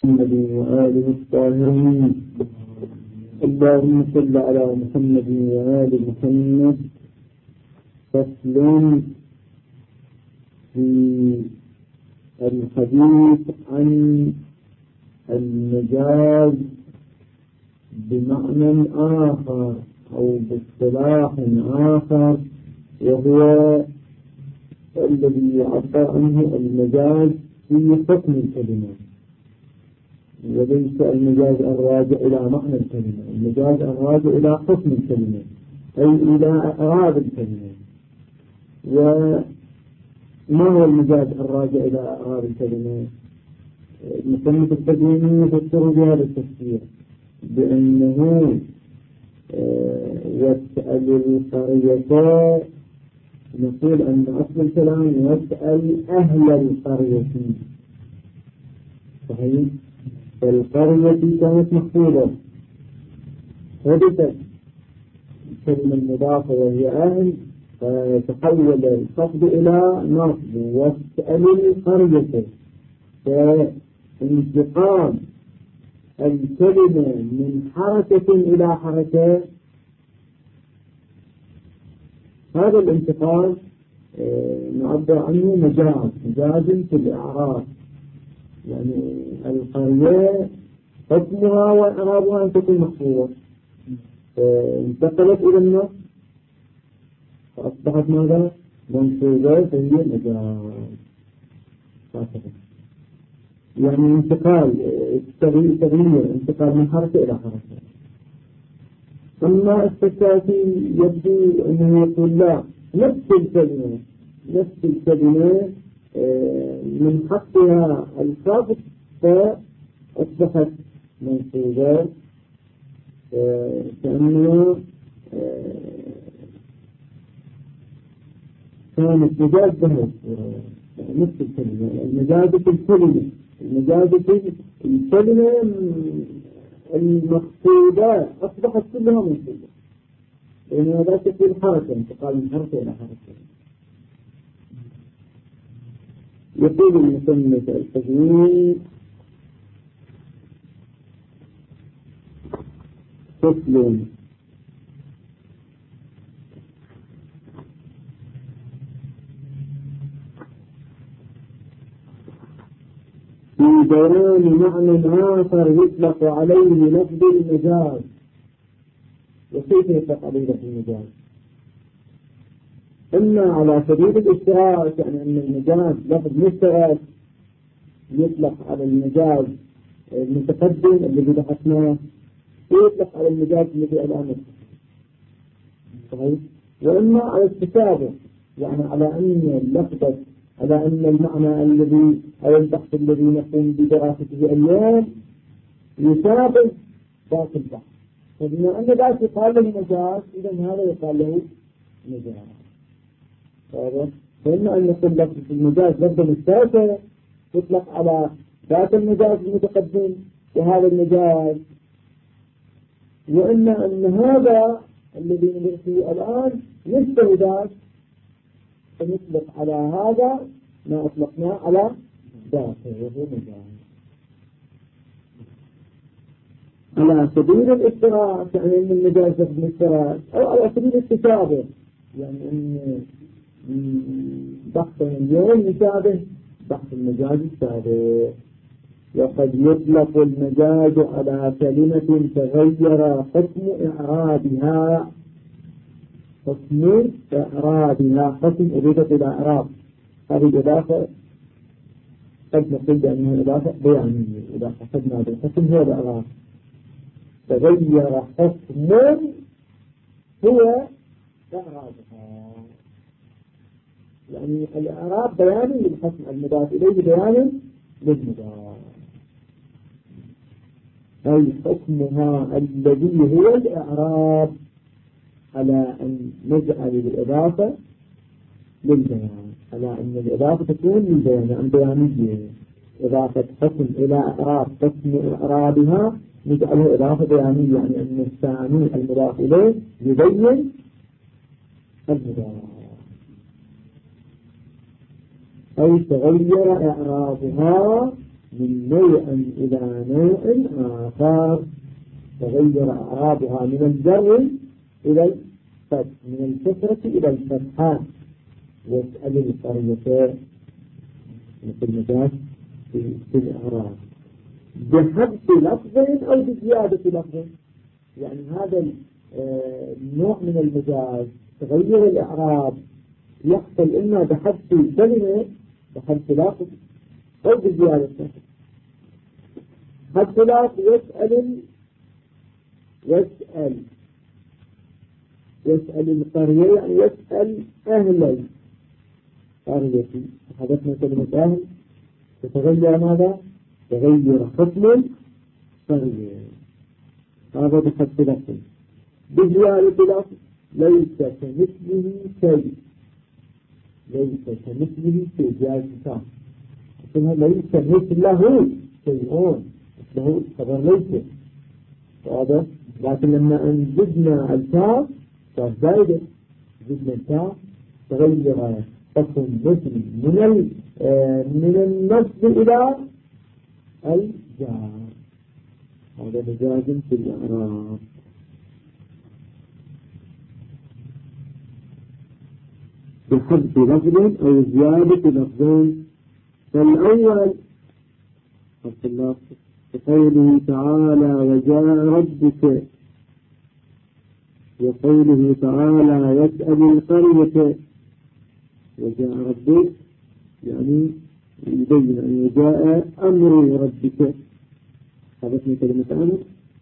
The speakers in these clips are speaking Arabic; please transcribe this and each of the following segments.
محمد وآله الطاهرين. اللهم صل على محمد وآل محمد. فصل في الحديث عن المجاز بمعنى آخر أو باصطلاح آخر، وهو الذي يعبر عنه المجاز في حكم الكلمة، وليس المجاز الراجع إلى معنى الكلمة. المجاز الراجع إلى حكم الكلمة أي إلى أعراب الكلمة. وما هو المجاز الراجع إلى أعراب الكلمة؟ المصنف القديم يفسر بهذا التفسير بأنه واسأل القرية، نقول أن أصل الكلام واسأل أهل القرية، صحيح؟ فالقرية كانت محفوظة، حدثت الكلمة المضافة وهي أهل، فتحول الخفض إلى نصب واسأل القرية. فانتقال الكلمة من حركة إلى حركة، هذا الانتقال نعبر عنه مجاز في الإعراب. يعني القرية حكمها وإعرابها أن تكون محفوظة، انتقلت إلى النص فأصبحت ماذا؟ منصوبة، فهي مجاز. يعني انتقال تغيير، انتقال من حركة إلى حركة. أما السكاتي يبدو أنه يقول لا، نفس الكلمة من حقها الخفض فأصبحت منصوبة، كأنها كانت مجاز بها نفس الكلمة. المجاز في الكلمة المقصودة أصبحت كلها منصوبة، لأن هذا تكون حركة، انتقال من حركة إلى حركة. يقول المصنف القديم: فصل في بيان معنى آخر يطلق عليه لفظ المجاز. وكيف يطلق عليه لفظ المجاز؟ إما على سبيل الاشتراك، يعني أن المجاز لفظ مشترك يطلق على المجاز المتقدم الذي بحثناه، ويطلق على المجاز الذي الآن صحيح. وإما على التشابه، يعني على أن اللفظة، على أن المعنى الذي أو البحث الذي نقوم بدراسته اليوم يشابه باقي البحث، فبما أن ذلك يقال له مجاز، إذا هذا يقال له مجاز. فإما أن يكون لفظ المجاز لفظا مشتركا يطلق على ذات المجاز المتقدم وهذا المجاز، وإما أن هذا الذي ندرسه الآن يشبه ذاك، فنطلق على هذا ما أطلقناه على ذاته وهو مجاز. على سبيل الاشتراك، يعني أن المجاز لفظ مشترك، أو على سبيل التشابه، يعني أن بحث اليوم يشابه بحث المجاز السابق. وقد يطلق المجاز على كلمة تغير حكم إعرابها، حكم أضيفت إلى إعراب. هذه الإضافة قد نقول بأنها إضافة بيانية، إذا قصدنا بالحكم هو الإعراب. تغير حكم هو إعرابها، يعني الإعراب بياني للحكم، المضاف إليه بيان للمضاف، أي حكمها الذي هو الإعراب، على أن نجعل الإضافة للبيان، على أن الإضافة تكون للبيان، يعني بيانية. إضافة حكم إلى إعراب حكم إعرابها نجعله إضافة بيانية، يعني أن الثاني المضاف إليه يبين المضاف، أي تغير إعرابها من نوع إلى نوع آخر تغير أعرابها من الجر إلى الفتح، من الكسرة إلى الفتحة. واسأل القرية مثل مجاز في الإعراب بحذف لفظ أو بزيادة لفظ. يعني هذا النوع من المجاز تغير الإعراب يحصل إما بحذف كلمة، بحذف لفظ، أو بزيادة لفظ. حذف لفظ يسأل القرية، يعني يسأل أهل القرية. حدثنا كلمة أهل تتغير ماذا؟ تغير حكم القرية. هذا بحذف لفظ. بزيادة لفظ ليس كمثله شيء، ليس كمثله شيء، زيادة لفظ ليس مثله شيء، مثله خبر ليس هذا. لكن لما أنزدنا الكاف صار زائدة، زدنا الكاف تغير حكم مثل من النصب إلى الجار. هذا مجاز في الإعراب. بحذف لفظ أو زيادة لفظ. فالأول حذف اللفظ وقوله تعالى وجاء ربك، وقوله تعالى يسأل القرية وجاء ربك، يعني يبين أن وجاء أمر ربك. حدثنا كلمة أمر،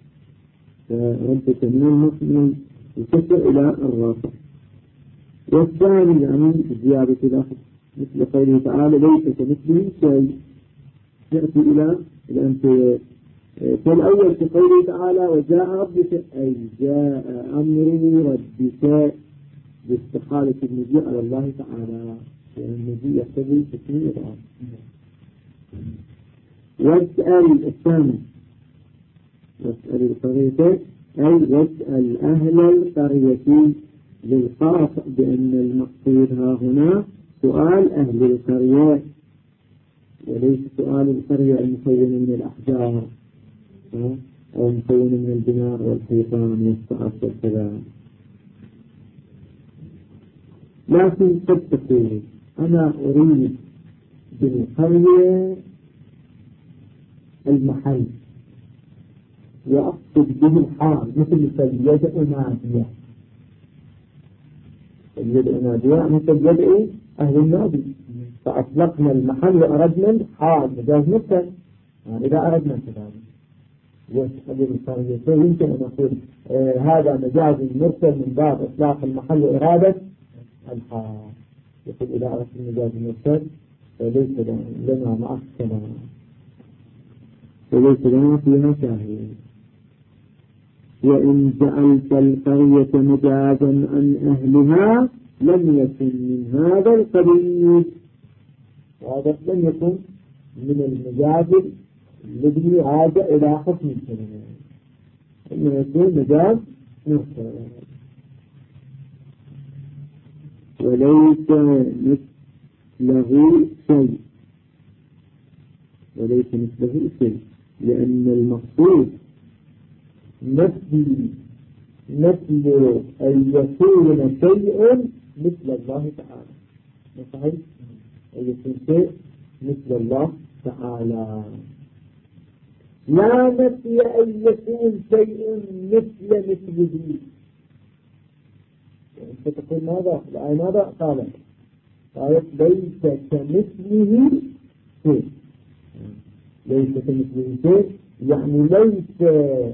فربك من الكسر إلى الرافع. والثاني يعني زيادة لفظ مثل قوله تعالى ليس كمثله شيء، يأتي إلى الأمثلة. فالأول في قوله تعالى وجاء ربك أي جاء أمر ربك، باستحالة المجيء على الله تعالى، يعني المجيء يقتضي تسمية الأرض. واسأل الثاني واسأل القرية أي واسأل أهل القرية، للخاص بأن المقصود ها هنا سؤال أهل القرية وليس سؤال القرية المكونة من الأحجار أو مكونة من البناء والحيطان والسقف والكذا. لكن قد تقول أنا أريد بالقرية المحل وأقصد به الحال، مثل فليدع نادية. فليدع نادية مثل يدعو أهل النادي، فأطلقنا المحل وأردنا الحال مجاز مثل. إذا أردنا كذلك واسأل القرية يمكن أن نقول هذا مجاز مرسل من باب إطلاق المحل وإرادة الحال. يقول إذا أردت المجاز المرسل فليس لنا معك كلام، فليس لنا فيها شاهد. وإن جعلت القرية مجازا عن أهلها لم يكن من هذا القبيل. وهذا لم يكن من المجاز الذي عاد إلى حكم الكلمة، إنه يكون مجاز مرسل. وليس مثله شيء، وليس مثله شيء، لأن المقصود مثل أن يكون شيء مثل الله تعالى. صحيح؟ أن يكون شيء مثل الله تعالى، لا نفي أن يكون شيء مثله. أنت تقول ماذا؟ الآية ماذا قالت ليس كمثله شيء. ليس كمثله شيء يعني ليس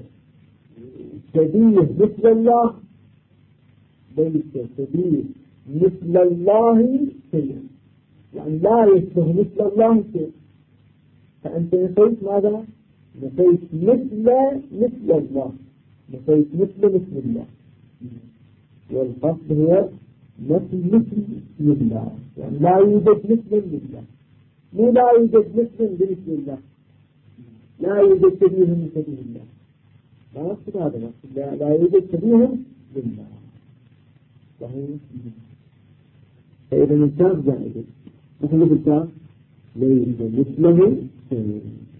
شبيه مثل الله، ليس شبيه مثل الله شيء، يعني لا يشبه مثل الله شيء. فأنت نسيت ماذا؟ نسيت مثل الله، نسيت مثل الله. والقصد هو مثل الله، يعني لا يوجد مثل لله. مو لا يوجد مثل بمثل الله، لا يوجد شبيه من شبيه الله. لا نقصد هذا، لا يوجد شبيه لله. صحيح؟ فإذا الكاف زائد، نحن بالكاف ليس مثله شيء.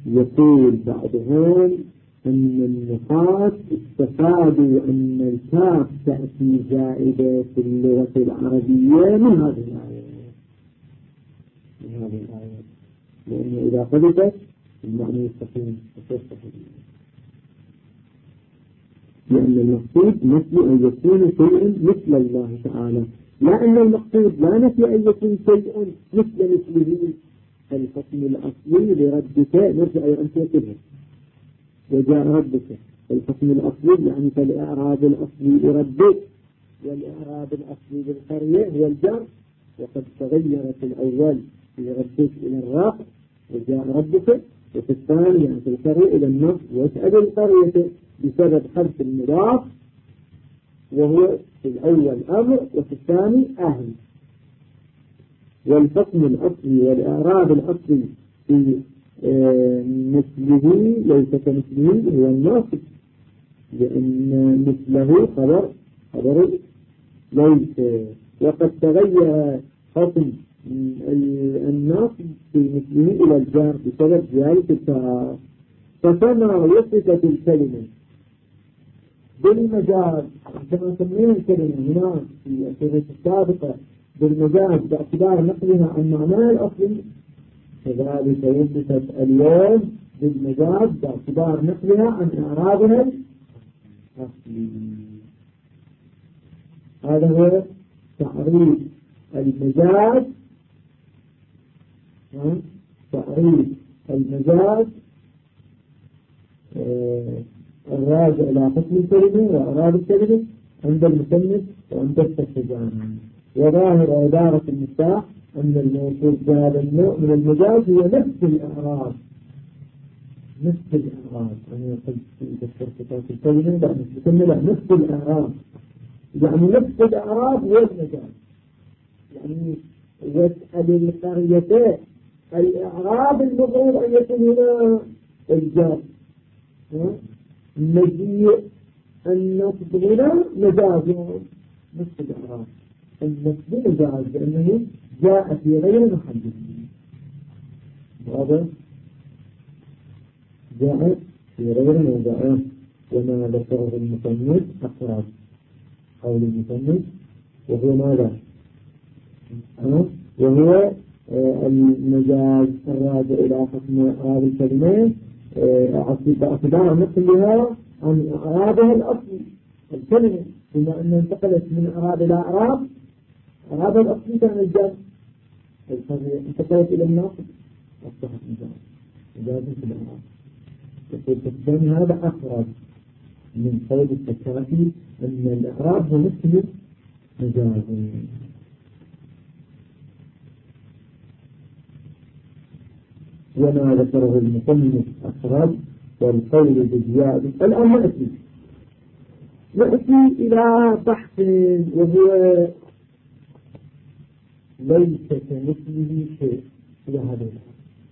يقول بعضهم أن النحاة استفادوا أن الكاف تأتي زائدة في اللغة العربية من هذه الآية لأنه إذا قذفت المعنى يستقيم لأن المقصود نفي أن يكون شيء مثل الله تعالى، لا أن المقصود لا نفي أن يكون شيء مثله. الحكم الأصلي لربك نرجع إلى أن تقله وجاء ربك. الحكم الأصلي يعني فالإعراب الأصلي لربك والإعراب الأصلي للقرية هو الجر، وقد تغيرت الأول في ربك إلى الرفع وجاء ربك، وفي الثاني يعني في القرية إلى النصب واسأل القرية بسبب حذف المضاف، وهو في الأول أمر وفي الثاني أهل. والحكم الأصلي والإعراب الأصلي في مثله ليس كمثله هو الناصب، لأن مثله خبر ليس، وقد تغير حكم الناصب في مثله إلى الجار بسبب زيادة التعارف. فكما وصفت الكلمة بالمجاز كما سمينا الكلمة هنا في الكلمة السابقة بالمجاز باعتبار نقلها عن معناها الأصلي، كذلك وصفت اليوم بالمجاز باعتبار نقلها عن إعرابها الأصلي. هذا هو تعريف المجاز، تعريف المجاز الراجع إلى حكم الكلمة وإعراب الكلمة عند المصنف وعند الترجمان. وظاهر عبارة المفتاح أن الموصول بهذا النوع من المجاز هو نفس الإعراب، أنا قلت في صفات الكلمة لا نفس الإعراب، يعني نفس الإعراب هو المجاز. يعني واسأل القرية الإعراب المفروض أن يكون هنا الجار، مجيء النصب هنا مجاز نفس الإعراب، النصب مجاز لأنه جاء في غير محله. هذا جاء في غير موضعه. وما ذكره المصنف أقرب قول المصنف وهو ماذا؟ وهو المجاز الراجع إلى حكم إعراب الكلمة باعتبار نقلها عن إعرابها الأصلي الكلمة، بما أنها انتقلت من إعراب إلى إعراب. إعرابها الأصلي كان الجر، انتقلت إلى النصب أصبحت مجاز في الإعراب. الثاني هذا أقرب من قول التكافي أن الإعراب هو مثل مجاز. وما ذكره المصنف أقرب والقول بزيادة. الآن نأتي إلى بحث وهو ليس كمثله شيء إلى هذا الآن.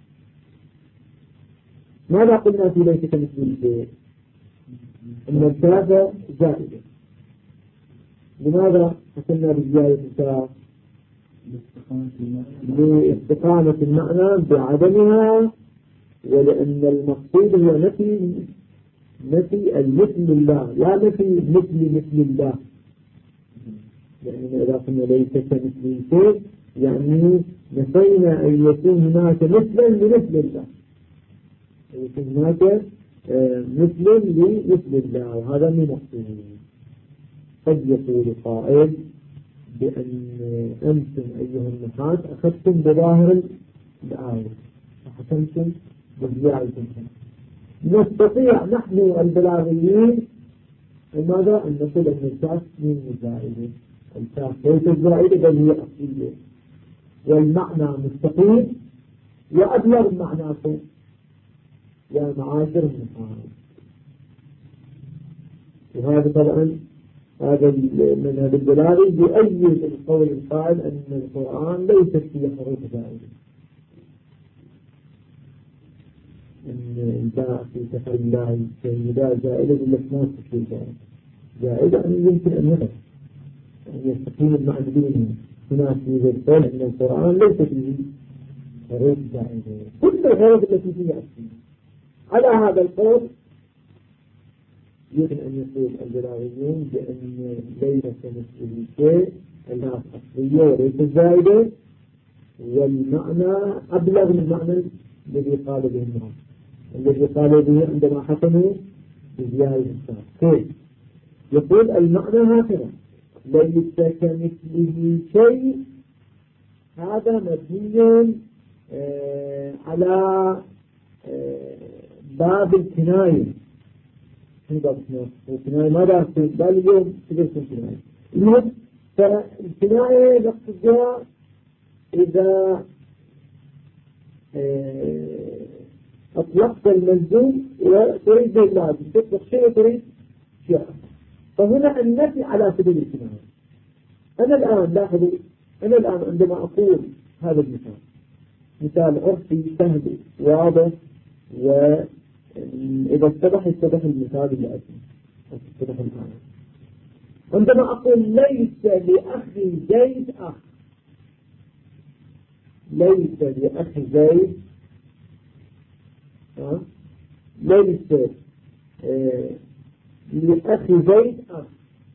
ماذا قلنا في ليس كمثله شيء؟ أن الكافة زائدة. لماذا حكمنا بزيادة الكاف؟ لاستقامة المعنى بعدمها، ولأن المقصود هو نفي المثل الله لا نفي مثل الله. يعني إذا قلنا ليس كمثله شيء يعني نفينا أن يكون هناك مثلا لمثل الله، يكون هناك مثل لمثل الله، وهذا من مقصود. قد يقول قائل بأن أنتم أيها النحاة أخذتم بظاهر الآية وحكمتم بزيادة. نستطيع نحن البلاغيين ماذا؟ أن نقول أن الكاف من زائدة، الكاف ليست زائدة بل هي أصلية، والمعنى مستقيم وأبلغ معناكم يا معاشر النحاة. وهذا طبعا هذا المذهب البلاغي يؤيد القول القائل أن القرآن ليست فيه حروف زائدة، أن الباء في تفعيل الله كالنداء زائدة بالأسماء تشكيل زائدة أن يمكن أن يغير أن يستقيم المعنى دينه. هناك يوجد قول أن القرآن ليس فيه حروف زائدة، كل الحروف التي فيها أصلية على هذا القول يمكن أن يقول البلاغيون بأن ليس كمثله شيء أنها أصلية وليس زائدة، والمعنى أبلغ من المعنى الذي قال به الناس، الذي قال به عندما حكموا بزيادة الإنسان. كيف؟ يقول المعنى هكذا: ليس كمثله شيء، هذا مبني على باب الكناية. في باب الكناية ماذا أقول؟ بل اليوم تقول الكناية اليوم، فالكناية نقصدها إذا أطلقت الملزوم وتريد اللازم، تطلق شيء وتريد شيء. فهنا النفي على سبيل الكناية. أنا الآن لاحظوا، أنا الآن عندما أقول هذا المثال مثال عرفي سهل واضح، وإذا اتضح المثال اللي اتضح المعنى. عندما أقول ليس لأخي زيد أخ، ليس لأخي زيد ليس لأخي زيد أخ،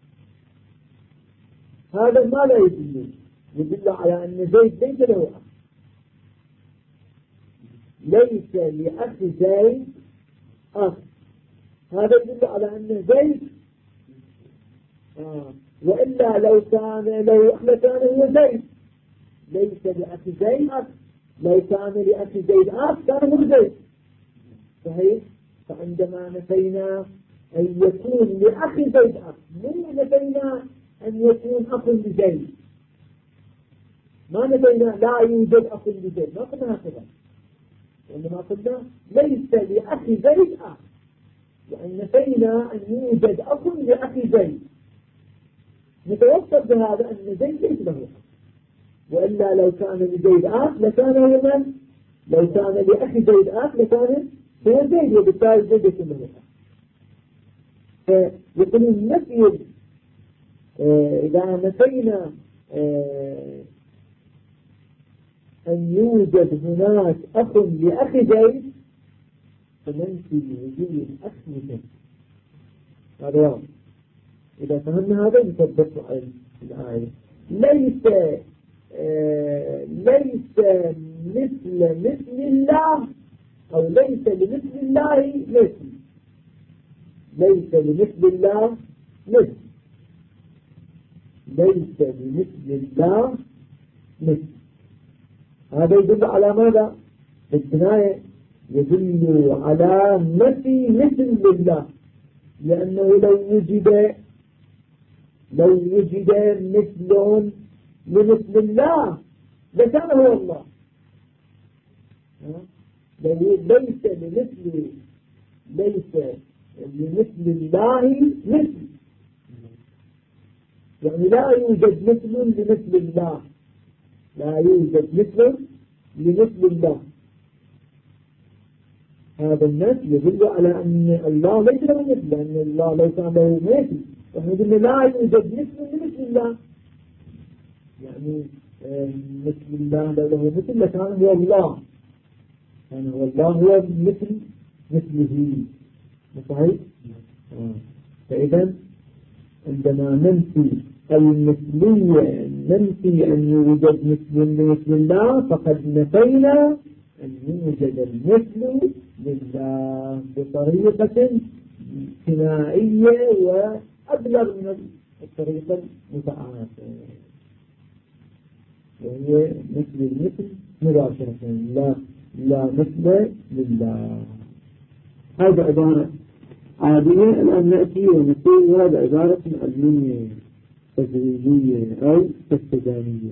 هذا ما لا يدل على أن زيد ليس له أخ. ليس لأخي زيد أخ، هذا يدل على أن زيد وإلا لو كان له أخ لكان هو زيد. ليس لأخي زيد أخ، لو كان لأخي زيد أخ كان هو زيد. صحيح؟ فعندما نفينا أن يكون لأخي زيد أخ، مو نفينا أن يكون أخ لزيد، ما نفينا لا يوجد أخ لزيد، ما قلنا هكذا، وإنما قلنا ليس لأخي زيد أخ، يعني نفينا أن يوجد أخ لأخي زيد. نتوصل بهذا أن زيد ليس له أخ، وإلا لو كان لزيد أخ لكان هو من؟ لو كان لأخي زيد أخ لكان هو زيد، وبالتالي زيد يكون له أخ. فيقولون النفي إذا نفينا أن يوجد هناك أخ لأخي زيد فننفي وجود الأخ لزيد. هذا واضح. إذا فهمنا هذا نثبت على الآية. ليس مثل الله، أو ليس لمثل الله مثل، ليس لمثل الله مثل، ليس لمثل الله مثل. هذا يدل على ماذا؟ بالكناية يدل على نفي مثل لله، لأنه لو وجد مثل لمثل الله لكان هو الله. ليس لمثل الله مثل، يعني لا يوجد مثل لمثل الله، لا يوجد مثل لمثل الله. هذا الناس يدل على أن الله ليس له مثل، لأن الله لو كان له مثل فإحنا قلنا لا يوجد مثل لمثل الله، يعني مثل الله لو له مثل لكان هو الله، يعني هو الله هو مثله. صحيح؟ فإذا عندما ننفي المثلية، ننفي أن يوجد مثل لمثل الله، فقد نفينا أن يوجد المثل لله بطريقة كنائية وأبلغ من الطريقة المتعارفة، وهي مثل المثل مباشرة، لا مثل لله. هذا عبارة عادية. الآن نأتي ونقول هذا عبارة علمية تجريبية أو تستدانية.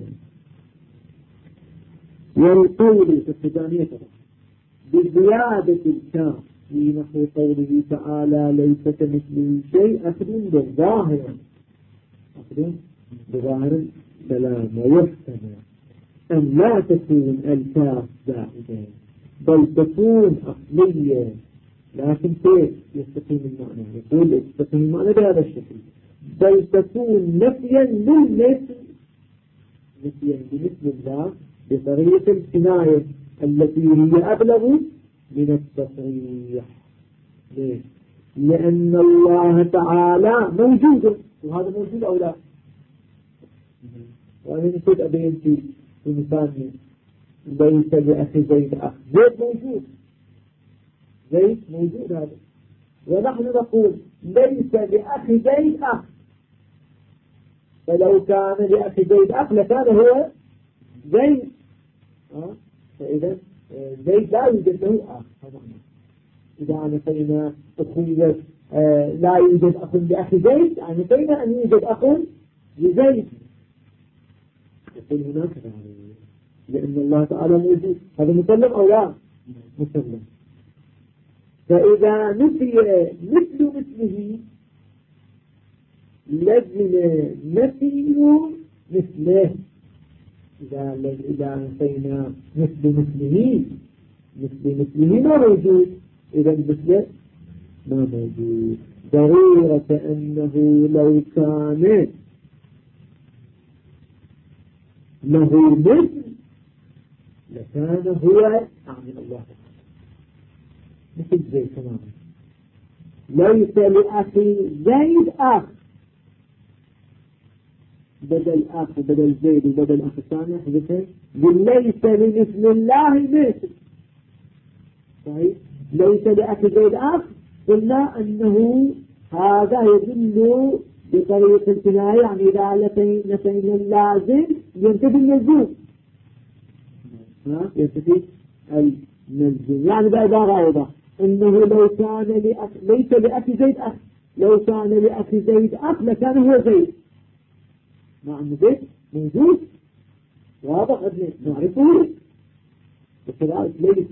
والقول تستدانية بزيادة الكاف في نحو قوله تعالى ليس كمثله شيء، أخذ بالظاهر، أخذ بظاهر الكلام، ويحتمل أن لا تكون الكاف زائدة بل تكون أصلية. لكن كيف يستقيم المعنى؟ يقول يستقيم المعنى بهذا الشكل: بل تكون نفيا للمثل، نفيا لمثل الله بطريقة الكناية التي هي أبلغ من التصريح. ليش؟ لأن الله تعالى موجود، وهذا موجود أو لا؟ وأنا نسيت أبين في مثال ليس لأخي زيد أخ. زيد موجود، زيد موجود هذا، ونحن نقول ليس لأخي زيد أخ، فلو كان لأخي زيد أخ لكان هو زيد. فإذا زيد لا يوجد له أخ. إذا نفينا أخوة لا يوجد أخ لأخي زيد، نفينا أن يوجد أخ لزيد. يقول هناك لأن الله تعالى موجود، هذا مسلم أو لا؟ مسلم. فإذا نفي مثل مثله لازم نفي مثله. إذا نفينا مثل مثله ما موجود، إذا مثله ما موجود. ضرورة أنه لو كان له مثل لكان هو أعني الله مثل زيد تماما. ليس لأخي زيد أخ، بدل أخ وبدل زيد وبدل أخ الثاني حدثين. ليس لمثل الله مثل. طيب ليس لأخي زيد أخ، قلنا أنه هذا يدل بطريقة الكناية، يعني إذا نفينا اللازم ينتفي الملزوم. ينتفي الملزوم، يعني بعبارة أيضا أنه لو كان ليس لأخي زيد أخ، لو كان لأخي زيد أخ لكان هو زيد، مع أن زيد موجود واضح نعرفه. وكذلك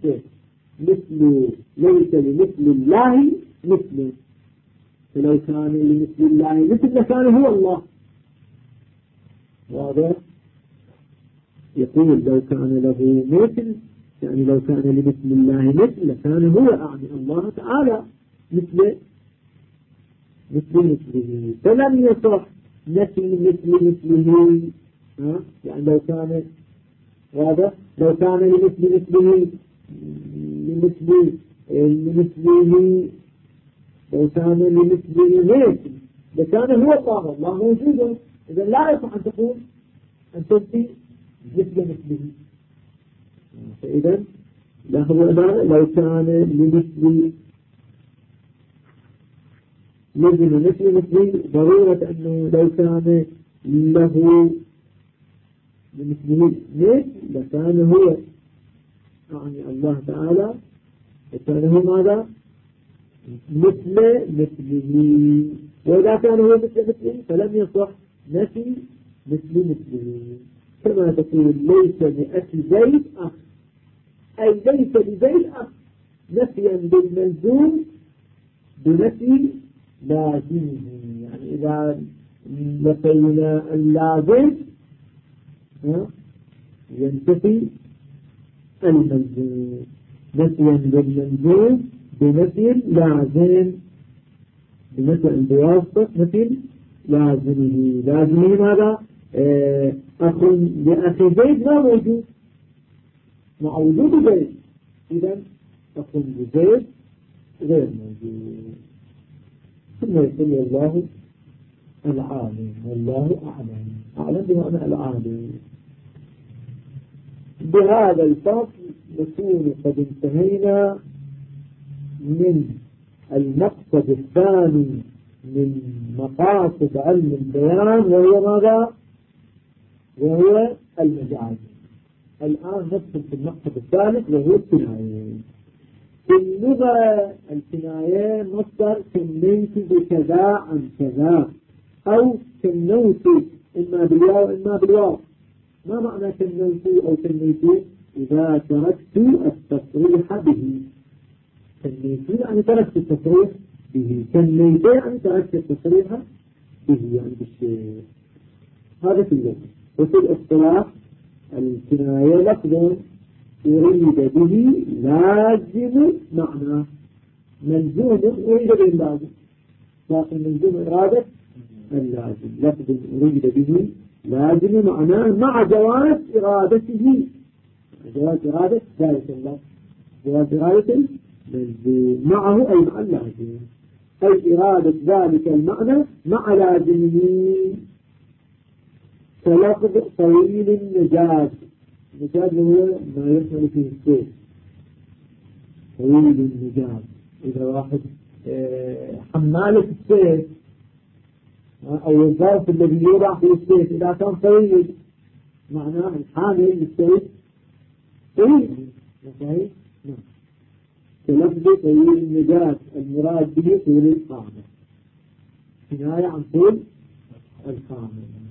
ليس لمثل الله مثل، فلو كان لمثل الله مثل لكان هو الله. واضح؟ يقول لو كان له مثل، يعني لو كان لمثل الله مثل لكان هو أعني الله تعالى مثله. فلم يصح نفي مثله. يعني لو كان واضح، لو كان لمثله لو كان لمثله مثل لكان هو الله موجود. إذا لا يصح أن تقول أن تنفي مثله. فإذا لو كان لمثل مثل ضرورة أنه لو كان له لمثله مثل لكان هو يعني الله تعالى لكان هو ماذا؟ مثله. وإذا كان هو مثله فلم يصح نفي مثله. كما تقول ليس لأخي زيد أخ، أي ليس لزيد أخ، نفيا بالملزوم بنفي لازمه. يعني إذا نفينا اللازم ينتفي الملزوم، نفيا بالملزوم بنفي لازم، بنفي بواسطة نفي لازمه ماذا؟ أخ لأخي زيد ما موجود مع وجود زيد، إذا أخ لزيد غير موجود. ثم يقول الله العالم والله أعلم بمعنى العالم. بهذا الفصل نكون قد انتهينا من المقصد الثاني من مقاصد علم البيان، وهو ماذا؟ وهو المجاز. الآن ندخل في المقصد الثالث وهو الكناية. في اللغة الكناية مصدر كنيت بكذا عن كذا، أو كنوت إما بالواو إما بالواو. ما معنى كنوت أو كنيت؟ إذا تركت التصريح به. كنيت يعني تركت التصريح به، كنيت يعني تركت التصريح به، يعني بالشيء. هذا في اللغة. وفي الاصطلاح الكناية لفظ أريد به لازم معنى، ملزوم أريد به اللازم، لكن ملزوم إرادة اللازم. لفظ أريد به لازم معناه مع جواز إرادته، جواز إرادة ذلك اللفظ. جواز إرادة الملزوم معه أي مع اللازم، أي إرادة ذلك المعنى مع لازمه. كلفظ طويل النجاة، النجاة هو ما يحمل فيه السيف، طويل النجاة. إذا واحد حمالة السيف أو الظرف الذي يوضع فيه السيف إذا كان طويل معناه الحامل للسيف طويل، صحيح؟ نعم. كلفظ طويل النجاة المراد به طول القامة، كناية عن طول القامة،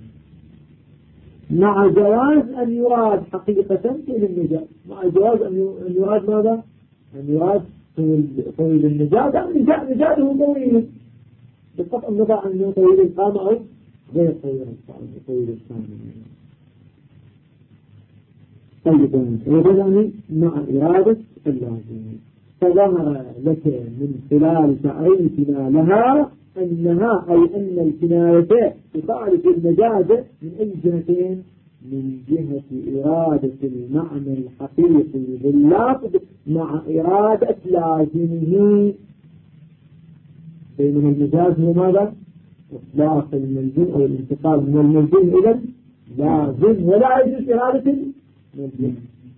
مع جواز أن يراد حقيقة طول النجاة، مع جواز أن يراد ماذا؟ أن يراد طويل النجاة، نجاته طويل بقطع النظر عن أنه طويل القامة أو غير طويل القامة. طيب يعني مع إرادة اللازم. فظهر لك من خلال تعريفنا لها أنها أي أن الكناية تخالف المجاز من أي جهتين؟ من جهة إرادة المعنى الحقيقي باللفظ مع إرادة لازمه. بينما المجاز هو ماذا؟ إطلاق الملزوم أو الانتقال من الملزوم إلى لازم، ولا يجوز إرادة الملزوم.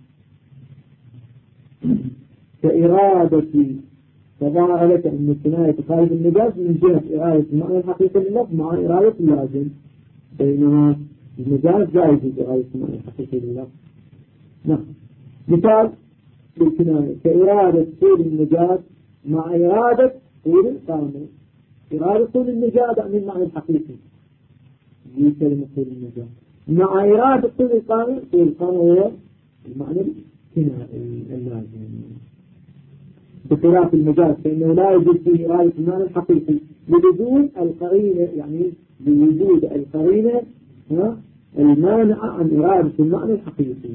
كإرادة فظهر لك أن الكناية تخالف المجاز من جهة إرادة المعنى الحقيقي لللفظ مع إرادة اللازم، بينما المجاز لا يجوز إرادة المعنى الحقيقي لللفظ. نعم. مثال للكناية كإرادة طول المجاز مع إرادة طول القامة. إرادة طول المجاز عن المعنى الحقيقي دي كلمة طول المجاز، مع إرادة طول القامة. طول القامة هو المعنى الكنائي اللازم، بخلاف المجاز فإنه لا يوجد فيه إرادة المعنى الحقيقي لوجود القرينة، يعني لوجود القرينة المانعة عن إرادة المعنى الحقيقي.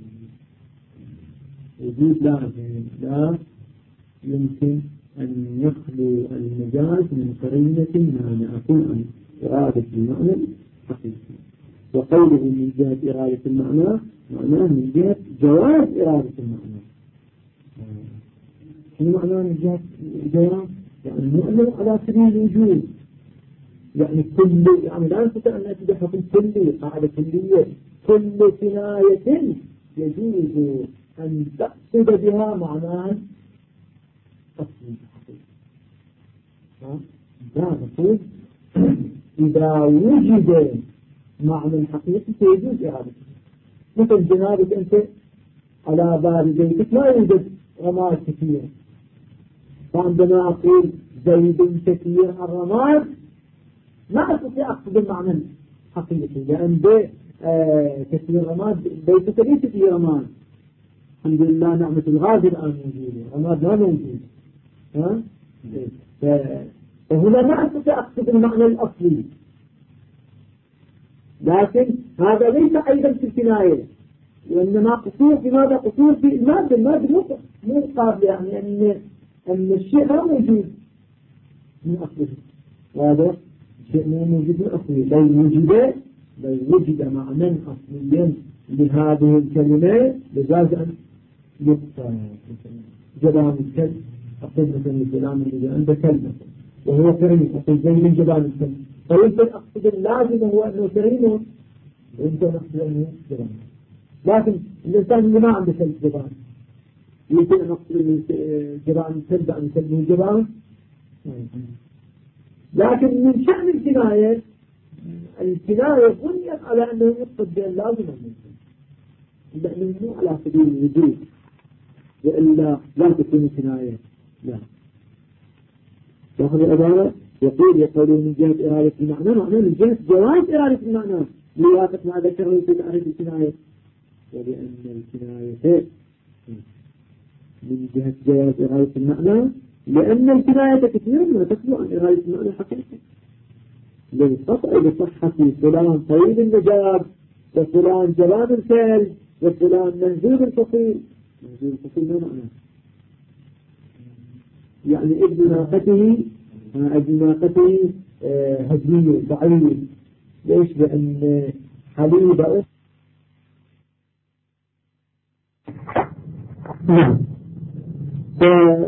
وجود لازم لا يمكن أن يخلو المجاز من قرينة مانعة عن إرادة المعنى الحقيقي. وقوله من جهة إرادة المعنى معناه من جهة جواز إرادة المعنى. شنو معناه من جهة جواز؟ يعني مؤمن على سبيل الوجود، يعني كل، يعني لا يستطيع أن يأتي بحكم كلي، قاعدة كلية كل كناية يجوز أن تقصد بها معناه أصلي حقيقي. لا نقول إذا وجد معنى الحقيقي سيجوز إرادته. مثل جنابك أنت على باب بيتك لا يوجد رماد كثير، فعندما أقول زيد كثير الرماد ما أستطيع أقصد المعنى الحقيقي، لأن كثير رماد بيتك ليس فيه رماد. الحمد لله نعمة الغاز الآن موجودة، رماد لا موجود. فهنا ما أستطيع أقصد المعنى الأصلي، لكن هذا ليس أيضا في الكناية، وإنما قصور في ماذا؟ قصور في المادة مو قابل، يعني أن الشيء لا موجود من أصله، وهذا الشيء مو موجود من أصله. بل وجد معنى أصليا لهذه الكلمة لذلك أن يبقى جبان الكلب. أقول مثلا الكلام الذي عند كلمة وهو كريم، أقول زي جبان الكلب، فيمكن أقصد اللازم هو أنه كريم، ويمكن أقصد أنه جبان. لكن الإنسان اللي ما عنده كلب جبان يمكن أن أقصد جبان الكلب عن كلبه جبان. لكن من شأن الكناية بنيت على أنه يقصد بأن لازم الممكن، لأنه على سبيل الوجود، وإلا لا تكون كناية. لا يأخذ الأدارة يقولون من جهة إرادة المعنى، معنى من جهة جواز إرادة المعنى ليوافق ما ذكره في تعريف الكناية. ولأن الكناية من جهة جواز إرادة المعنى، لأن الكناية كثيرا ما تخلو عن إرادة المعنى الحقيقي للقطع بصحة فلان طويل النجاب وفلان جبان الكلب وفلان منزول الفصيل. منزول الفصيل ما معناه؟ يعني ابن ناقته هدية ضعيف. ليش؟ لأن حليبة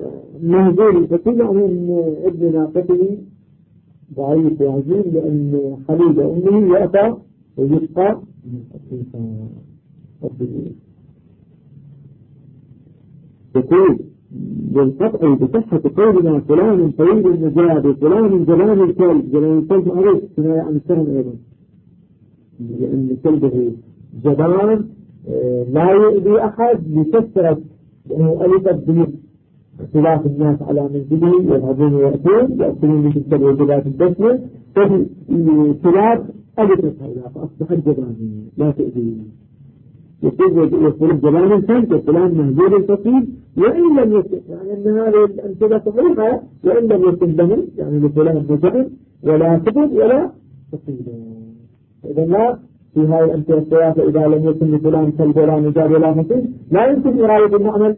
مهزول الفتيل يعني أن ابن ناقته ضعيف وعزيز لأن حليب أمه يأتى ويسقى يقول بالقطع بصحة قولنا فلان طويل النجاد وفلان جلال الكلب. جلال الكلب معروف كناية عن السهم أيضا، لأن كلبه جبان لا يؤذي أحد لكثرة لأنه ألفت به اختلاف الناس على منزله يذهبون ويأتون يأكلون من تلك الوجبات الدسمة، فالكلاب ألفتها إلى فأصبحت جبانية لا تؤذي. يقول جبان الكلب وفلان مهجور الفصيل وإن لم يكن، يعني أن هذه الأمثلة صحيحة، وإن لم يكن له يعني لفلان مجرد ولا كبر ولا فصيل. إذا لا في هذه الأمثلة الثلاثة إذا لم يكن لفلان كلب ولا مجرد ولا فصيل لا يمكن إرادة المعنى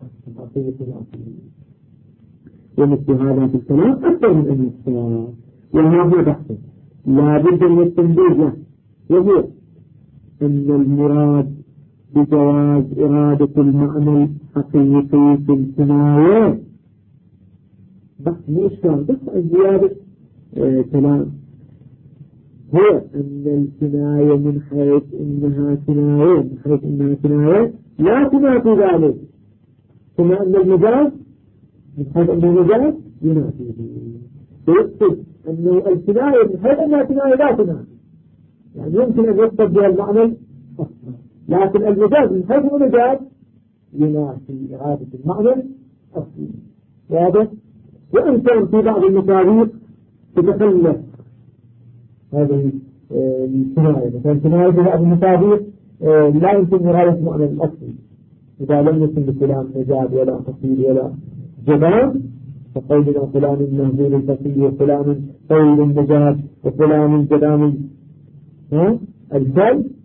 ومثل هذا في الكلام أكثر من أن يستوى. وهذا هو بحث لا بد من التنبيه له، وهو أن المراد بجواز إرادة المعنى الحقيقي في الكناية بحث مشكل بس زيادة كلام، هو أن الكناية من حيث إنها كناية لا تنافي ذلك، كما أن المجاز من حيث أن المجاز ينافيه، ويقصد أن الكناية من حيث أنها كناية لا تنافي، يعني يمكن أن يقصد بها المعنى لكن المجاز من حيث المجاز ينافي إرادة المعنى الأصلي. واضح؟ وإن كان في بعض المصادر تتخلف هذه الكناية، مثلا كناية في بعض المصادر لا يمكن إرادة المعنى الأصلي إذا لم يكن بكلام مجاز ولا فصيل ولا جبان، فقولنا فلان مهزول الفصيل وفلان طويل المجاز وفلان جبان الكلب،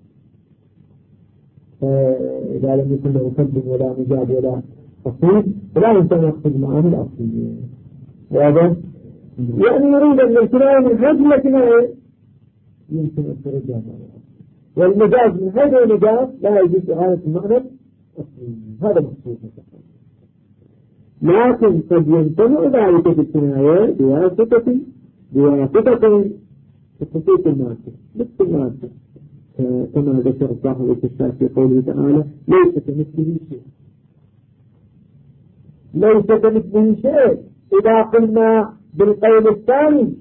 إذا لم يكن له كلب ولا مجاز ولا فصيل فلا يمكن أن يقصد معه الأصلي. واضح؟ يعني يريد أن الكناية من حيث الكناية يمكن أن ترجع والمجاز من حيث المجاز لا يجوز إرادة المعنى الأصلي. هذا مقصود. لكن قد يمتنع ذلك في الكناية بواسطة الخصوص الناسخ مثل الناسخ كما ذكر صاحب الكشاف في قوله تعالى ليس كمثله شيء. إذا قلنا بالقول الثاني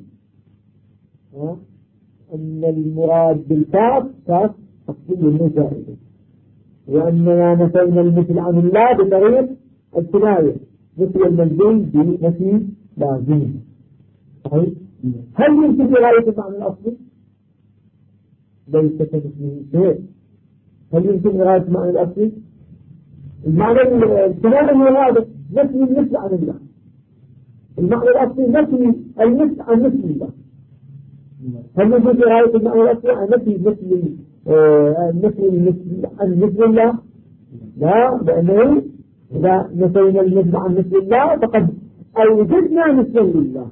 أن المراد بالكاف كاف أصلي المزائدة، وأننا نفينا المثل عن الله بطريق الكناية مثل الملزوم بنفي لازم. صحيح؟ هل يمكن رواية المعنى الأصلي؟ ليس كمثله شيء. هل يمكن رواية المعنى الأصلي؟ المعنى الكناية هو هذا نفي المثل عن الله، المعنى الأصلي نفي المثل عن مثل الله. هل يمكن رواية المعنى الأصلي عن نفي مثل عن مثل الله؟ لا، لأنه إذا نفينا المثل عن مثل الله فقد أوجدنا مثل لله،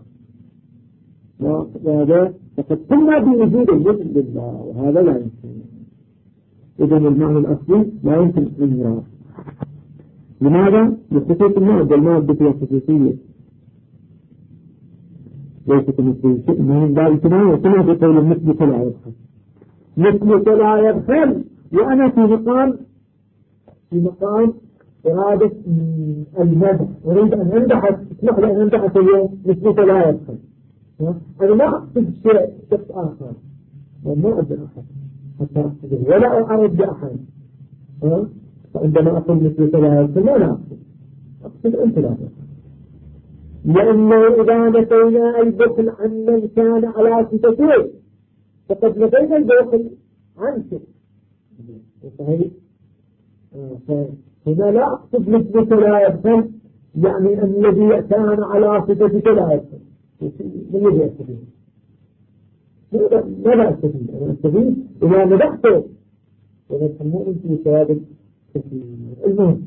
وهذا فقد قلنا بوجود المثل لله، وهذا لا يمكن. إذن المعنى الأصلي لا يمكن أن يرى. لماذا؟ لخصوص المادة فيها خصوصية ليس كمثل شيء من باب الكناية. كما في قول المثل فلا يدخل، مثل فلا يدخل، وأنا في مقام إرادة المدح، أريد أن أمدح، اسمح لي أن أمدح اليوم مثل فلا يدخل. أنا ما أقصد شخص آخر وما أبدأ أحد حتى أقصده ولا أرد أحد. فعندما أقول مثل فلا يدخل لا أقصد أنت لا يدخل، لأنه إذا نفينا البخل عن من كان على صفته فقد نفينا البخل عن صفته. صحيح؟ هنا لا أقصد مثل لا يدخل يعني أن الذي كان على صفته لا يدخل. من الذي أستفيد؟ ماذا أستفيد؟ أنا أستفيد إذا مدحته ومدح المؤمن في ثواب كثير. المهم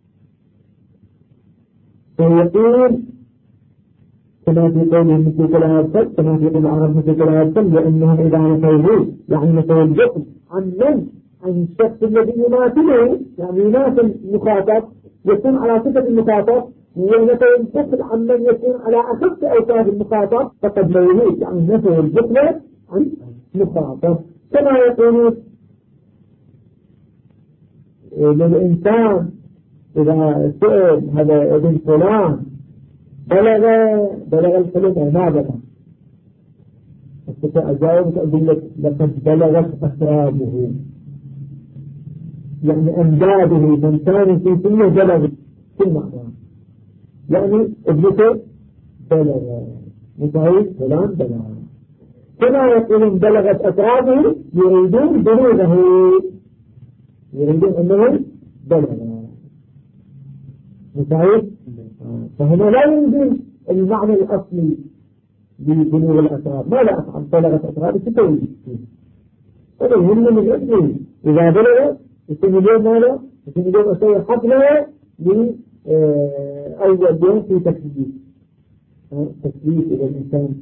فيقول كما في قوله مثل فلا يدخل، كما في قول العرب مثل فلا يدخل، لأنهم إذا نفوه يعني نفوا البخل عن الشخص الذي يماثله، يعني يماثل المخاطب يكون على صفة المخاطب، ونفي البخل عمن يكون على أخف أوصاف المخاطب فقد موجود، يعني نفي البخل عن المخاطب. كما يقولون للإنسان إذا سئل هذا ابن فلان بلغ الحلم ما بلغ، استطيع أجاوب أقول لك لقد بلغت أسرابه، يعني أمداده من كان في سنة بلغ كل معنى، يعني ابنته بلغ متعيد فلان بلغ. كما يقولون بلغت أسرابه يريدون بلوغه، يريدون أنه بلغ متعيد، فهنا لا يمكن المعنى الأصلي ببلوغ الأسرار. ما لا أفعل بلغت أسرار ستوي هذا هم من الأسرار إذا بلغ يستمدون ماذا؟ يستمدون أسوي حفلة لأول يوم في تكليف. تكليف إذا الإنسان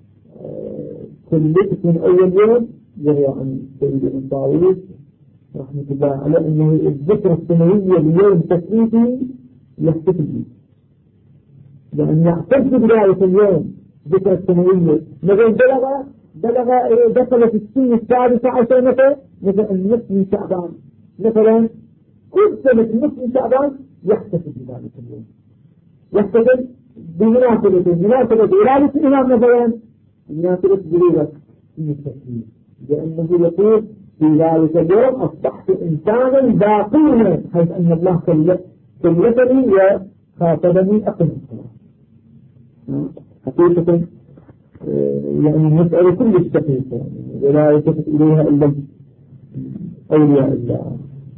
كلف من أول يوم يروى عن سيد بن طاووس رحمة الله على أنه الذكرى السنوية ليوم تكليفه يحتفل به، لأن يحتفل بذلك اليوم ذكرى السنوية. مثلا دخل في السنة السادسة عشر مثلا النصف من شعبان، مثلا كل سنة النصف من شعبان يحتفل بذلك اليوم، يحتفل بمناسبة ولادة الإمام مثلا مناسبة بلوغة التكليف، لأنه يقول في ذلك اليوم أصبحت إنسانا باقيا، حيث أن الله كلفني وخاطبني أقم الصلاة. حقيقة يعني مسألة كل دقيقة ولا يلتفت إليها إلا أولياء الله.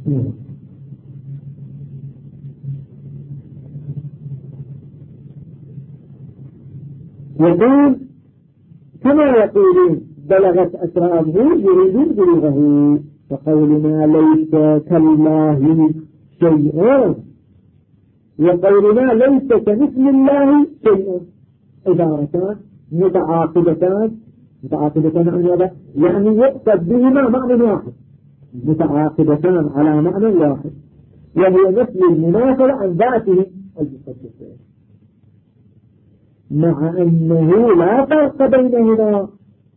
يقول كما يقولون بلغت أسراره يريدون بلغه، فقولنا ليس كالله شيء وقولنا ليس كمثل الله شيء عبارتان متعاقدتان عن هذا، يعني يقصد بهما معنى واحد، متعاقدتان على معنى واحد، وهو نفي المماثلة عن ذاته المقدسة، مع أنه لا فرق بينهما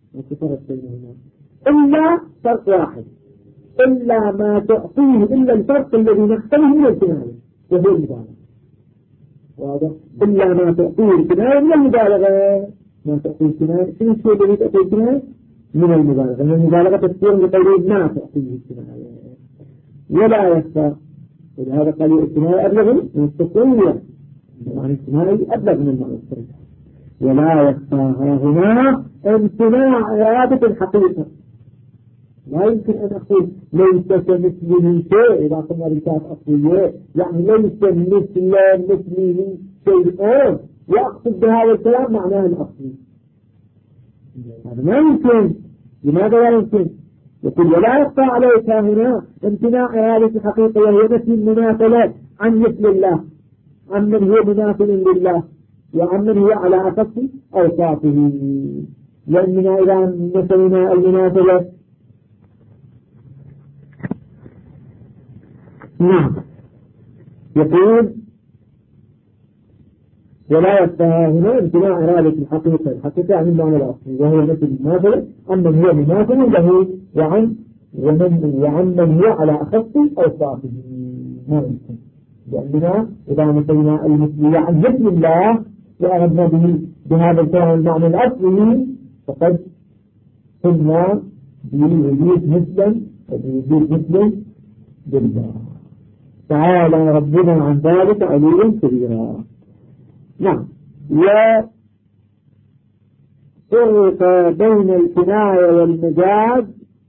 إلا فرق واحد، إلا ما تعطيه إلا الفرق الذي نحتاجه من الكناية وهو المبالغة. واضح؟ إلا ما تعطيه الكناية من المبالغة، ما تعطيه الكناية شنو الشيء الذي تعطيه الكناية من المبالغة، من المبالغة تفسير بقوله ما تعطيه الكناية ولا يخفى. ولهذا قال الكناية أبلغ من التصوير، يعني الكناية أبلغ من المعنى، ولا يخفى هنا امتناع إرادة الحقيقة. لا يمكن أن أقول ليس كمثله شيء إذا قلنا ركاب أصلية، يعني ليس مثله شيء وأقصد بهذا الكلام معناه الأصلي، هذا ما يمكن. لماذا لا يمكن؟ يقول ولا يخفى عليك هنا امتناع إرادة الحقيقة، وهي نفي المماثلة عن مثل الله، عن من هو مماثل لله وعمن هو على أخص أوصافه، لأننا إذا نسينا المماثلة نعم. يقول ولا يفتها هنا امتناع إرادة الحقيقة عن المعنى الأصلي، وهو مثل المماثلة عمن هو مماثل له وعمن هو على أخص أوصافه. ما يمكن، لأننا إذا نسينا المثلية عن مثل الله وأردنا به بهذا الكلام المعنى الأصلي فقد قلنا بوجود مثلا وبوجود مثل بالله تعالى ربنا عن ذلك عليا كبيرا. نعم. وفرق بين الكناية والمجاز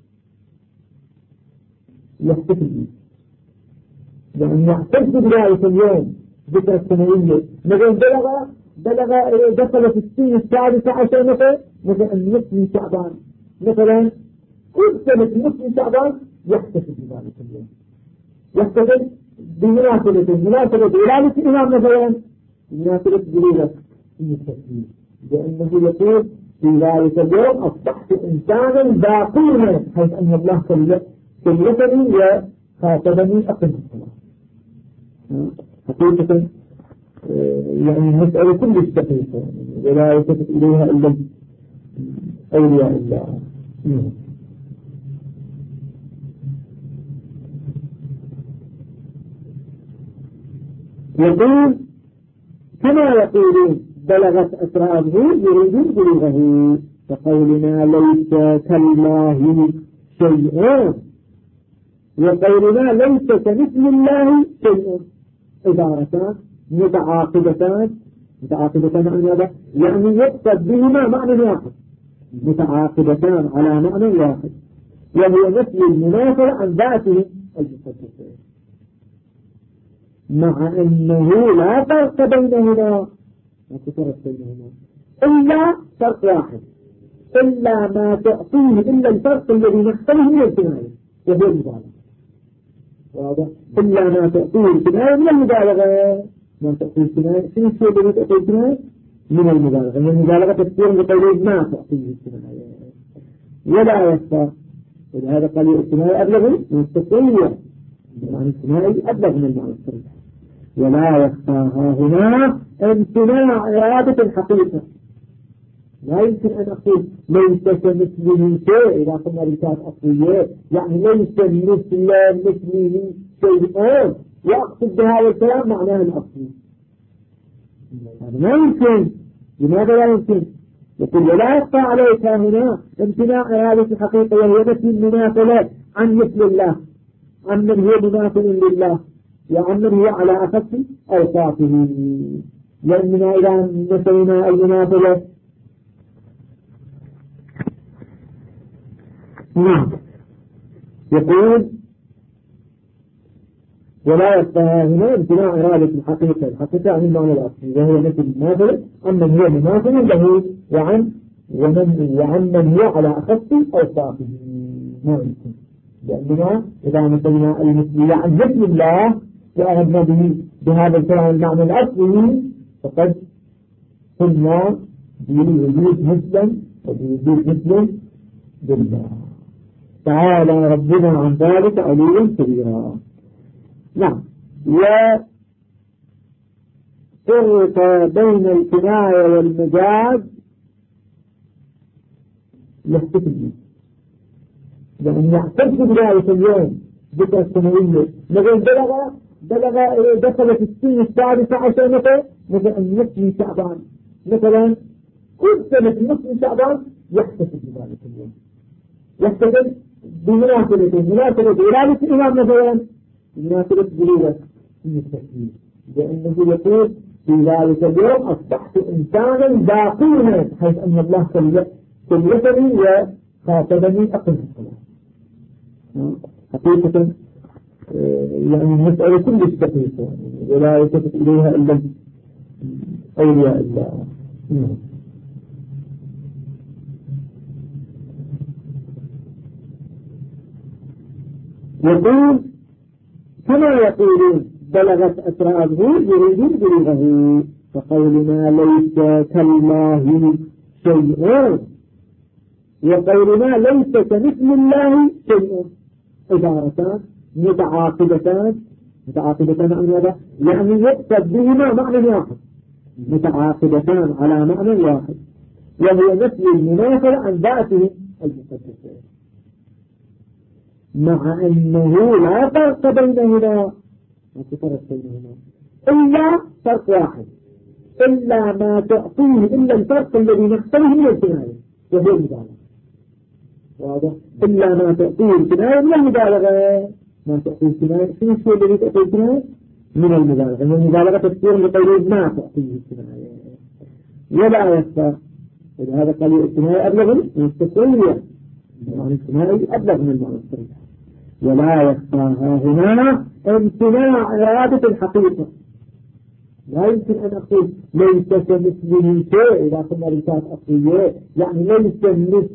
يحتفل به، لأن يحتفل بذلك اليوم ذكرى السنوية، مثلا دخل في السنة السادسة عشر مثلا النصف من شعبان، مثلا كل سنة النصف من شعبان يحتفل بذلك اليوم، يحتفل بمناسبة ولادة الإمام مثلا مناسبة بلوغة التكليف، لأنه يقول في ذلك اليوم أصبحت إنسانا باقيا، حيث أن الله كلفني وخاطبني أقم الصلاة. حقيقة يعني مسألة كلش دقيقة ولا يلتفت إليها إلا أولياء الله. يقول كما يقولون بلغت أسراره يريدون بلغه، فقولنا ليس كالله شيء وقولنا ليس كمثل الله شيء عبارتان متعاقبتان عن هذا، يعني يقصد بهما معنى واحد، متعاقبتان على معنى واحد، وهو مثل المنافر عن ذاته المقدسة، مع أنه لا فرق بينهما إلا فرق واحد، إلا ما تعطيه إلا الفرق الذي نحتاجه من الكناية وهو المبالغة. واضح؟ إلا ما تعطيه الكناية من المبالغة. ما تعطيه الكناية شنو الشيء الذي تعطيه الكناية؟ من المبالغة. من المبالغة تفسير بقوله ما تعطيه الكناية ولا يخفى، ولهذا قال الكناية أبلغ من التصريح، يعني الكناية أبلغ من المعنى الصريح. ولا يخفى هنا امتناع إرادة الحقيقة. لا يمكن أن أقول ليس كمثله شيء إذا قلنا ركات أصلية، يعني ليس مثله شيء وأقصد بهذا الكلام معناه الأصلي. هذا ما يمكن. لماذا لا يمكن؟ يقول ولا يخفى عليك هنا امتناع إرادة الحقيقة، وهي نفي المماثلة عن مثل الله، عن من هو مماثل لله وعن من هو على أخص أوصافه. لأننا إذا نسينا المماثلة نعم. يقول ولا يخفى هنا امتناع إرادة الحقيقة عن المعنى الأصلي، وهو مثل المماثلة عن من هو مماثل له وعن من هو على أخص أوصافه. ما يمكن، لأننا إذا نسينا المثلية عن مثل الله وأردنا به بهذا الكلام المعنى الأصلي فقد قلنا بوجود مثلا وبوجود مثل بالله تعالى ربنا عن ذلك عليا كبيرا. نعم. وفرق بين الكناية والمجاز لاحتفل، لأن يحتفل بذلك اليوم ذكرى السنوية مثل دخلت السنة السادسة عشر مثلا النصف من شعبان، مثلا كل سنة النصف من شعبان يحتفل بذلك اليوم، يحتفل بمناسبة ولادة الإمام مثلا بمناسبة بلوغة سن التكليف، لأنه يقول في ذلك اليوم أصبحت إنسانا باقيا، حيث أن الله كلفني وخاطبني أقم الصلاة. حقيقة يعني المسألة كلش دقيقة ولا يلتفت إليها إلا أولياء الله. يقول كما يقولون بلغت أسراره يريدون بلغه، فقولنا ليس كالله شيء وقولنا ليس كمثل الله شيء عبارتان متعاقبتان عن هذا، يعني يقصد بهما معنى واحد، متعاقبتان على معنى واحد، وهو مثل المنافر عن ذاته المقدسة، مع أنه لا فرق بينهما إلا فرق واحد، إلا ما تعطيه إلا الفرق الذي نحتاجه من الكناية وهو المبالغة. واضح؟ إلا ما تعطيه الكناية من المبالغة. ما تعطيه الكناية شنو الشيء الذي تعطيه الكناية؟ من المبالغة. من المبالغة تفسير بقوله ما تعطيه الكناية ولا يخفى، ولهذا قال الكناية أبلغ من التصريح، يعني الكناية أبلغ من المعنى الصريح. ولا يخفى هنا امتناع إرادة الحقيقة. لا يمكن أن أقول ليس كمثله شيء إذا قلنا ركات أصلية، يعني ليس مثله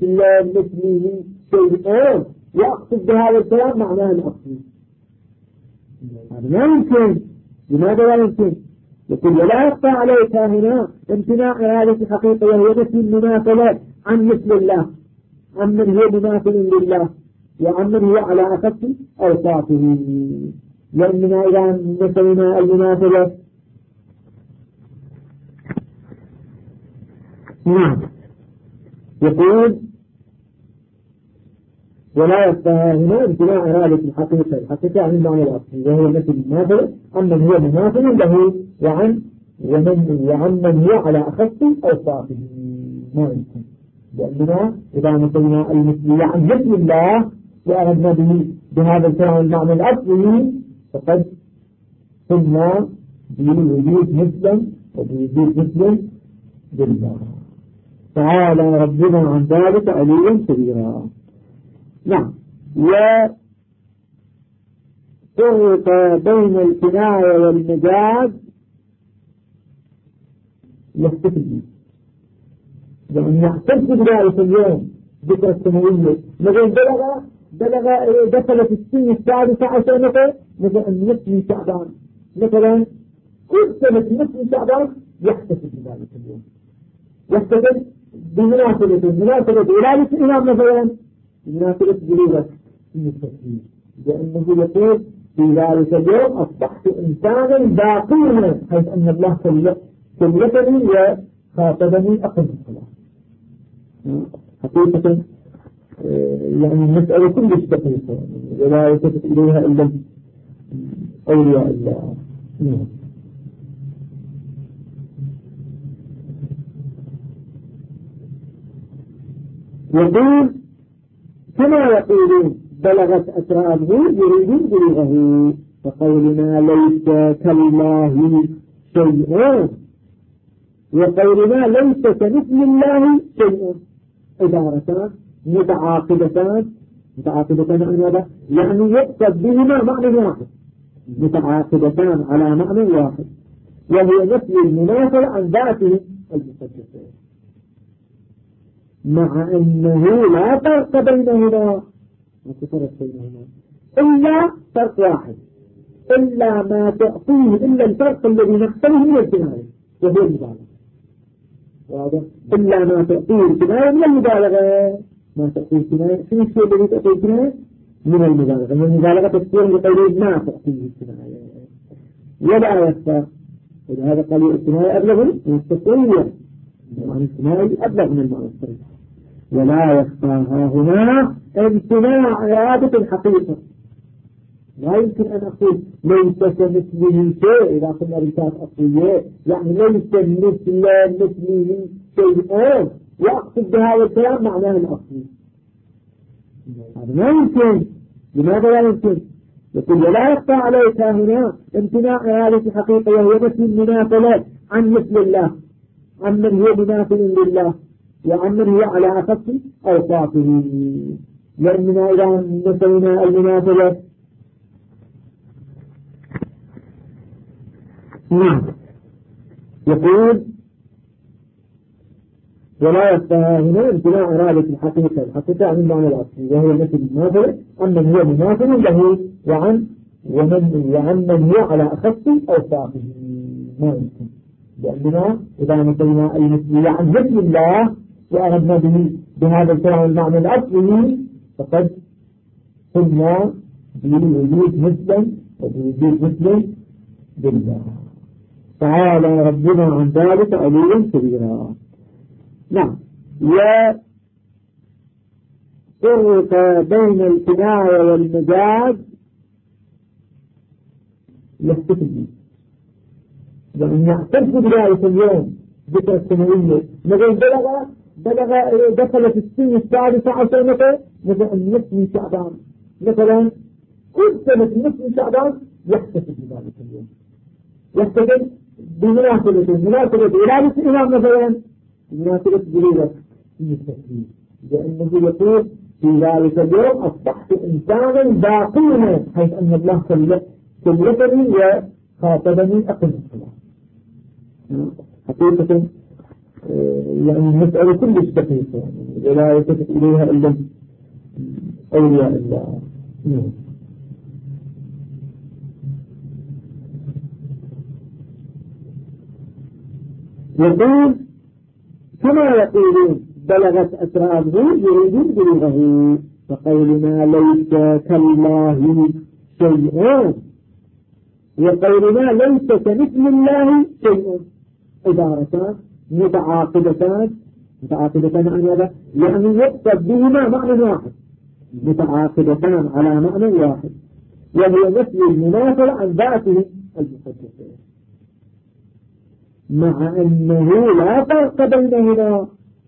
شيء وأقصد بهذا الكلام معناه الأصلي. هذا لا يمكن. لماذا لا يمكن؟ يقول ولا يخفى عليك هنا امتناع إرادة الحقيقة، وهي نفي المماثلة عن مثل الله، عن من هو مماثل لله وعن من هو على أخص أوصافه. لأننا إذا نسينا المماثلة نعم. يقول ولا يخفى هنا امتناع إرادة الحقيقة عن المعنى الأصلي وهو مثل الماثل عمن هو مماثل له وعمن هو على أخص أوصافه ما يمكن، لأننا إذا مثلنا المثلية عن مثل الله وأردنا به بهذا الكلام المعنى الأصلي فقد قلنا بوجود مثلا وبوجود مثل بالله تعالى ربنا عن ذلك عليا كبيرا. نعم. وفرق بين الكناية والمجاز يختلف به، لأن يحتج بذلك اليوم ذكر السنوية مثلا دخلت السنة السادسة عشر مثلا نصف من شعبان، مثلا كل سنة نصف من شعبان يحتفل بذلك اليوم، يحتفل بمناسبة ولادة الإمام مثلا مناسبة بلوغة التسليم، لأنه يقول في ذلك اليوم أصبحت إنسانا باقيا، حيث أن الله كلفني وخاطبني أقم الصلاة. حقيقة يعني المسألة كلش دقيقة ولا يلتفت إليها إلا أولياء الله. يقول كما يقولون بلغت أسراره يريدون بلغه، فقولنا ليس كالله شيء وقولنا ليس كمثل الله شيء عبارتان متعاقدتان عن هذا، يعني يقصد بهما معنى واحد، متعاقدتان على معنى واحد وهو نفي المناصر عن ذاته المقدسة، مع أنه لا فرق بينهما إلا فرق واحد، إلا ما تعطيه إلا الفرق الذي نقصده من الكناية وهو المبالغة. إلا ما تعطيه الكناية من المبالغة، ما تعطيه الكناية شنو الشيء الذي تعطيه الكناية من المبالغة، من المبالغة تكون بقوله ما تعطيه الكناية ولا يخفى، ولهذا قالوا الكناية أبلغ من التصريح، يعني الكناية أبلغ من المعنى الصريح. ولا يخفى هنا امتناع إرادة الحقيقة، لا يمكن أن أقول ليس كمثله شيء إذا كنا رسالة أصلية، يعني ليس مثله شيء وأقصد بهذا الكلام معناه الأصلي، هذا ما يمكن. لماذا لا يمكن؟ يقول ولا يخفى عليك هنا امتناع إرادة الحقيقة وهو نفي المناقلة عن مثل الله، عن من هو مناقل لله وعمن هو على أخص أوصافه، لأننا إذا نسينا المناسبة يقول ولا يخفى هنا امتناع إرادة الحقيقة عن المعنى الأصلي وهو مثل المناصر عمن هو مناصر له وعمن هو على أخص أوصافه ما يمكن، لأننا إذا نسينا المثلية عن مثل الله وأردنا به بهذا الكلام المعنى الأصلي فقد قلنا بوجود مثلا وبوجود مثل بالله تعالى ربنا عن ذلك عليا كبيرا. نعم. وفرق بين الكناية والمجاز يختلف به، لأن يعترف بذلك اليوم ذكر السنوية مثلا دخلت السنة السادسة عشر مثلا نصف من شعبان، مثلا كل سنة نصف من شعبان يحتفل بذلك اليوم، يحتفل بمناسبة ولادة الإمام مثلا مناسبة بلوغة التسليم، لأنه يقول في ذلك اليوم أصبحت إنسانا باقيا، حيث أن الله كلفني وخاطبني أقم الصلاة. حقيقة يعني المسألة كلش دقيقة ولا يلتفت إليها إلا أولياء الله. يقول كما يقولون بلغت أسراره يريدون بلغه، فقولنا ليس كالله شيء وقولنا ليس كمثل الله شيء عبارتان متعاقدتان متعاقدتان عن هذا يعني يقصد بهما معنى واحد، متعاقدتان على معنى واحد، وهو نفي المماثلة عن ذاته المقدسة، مع أنه لا فرق بينهما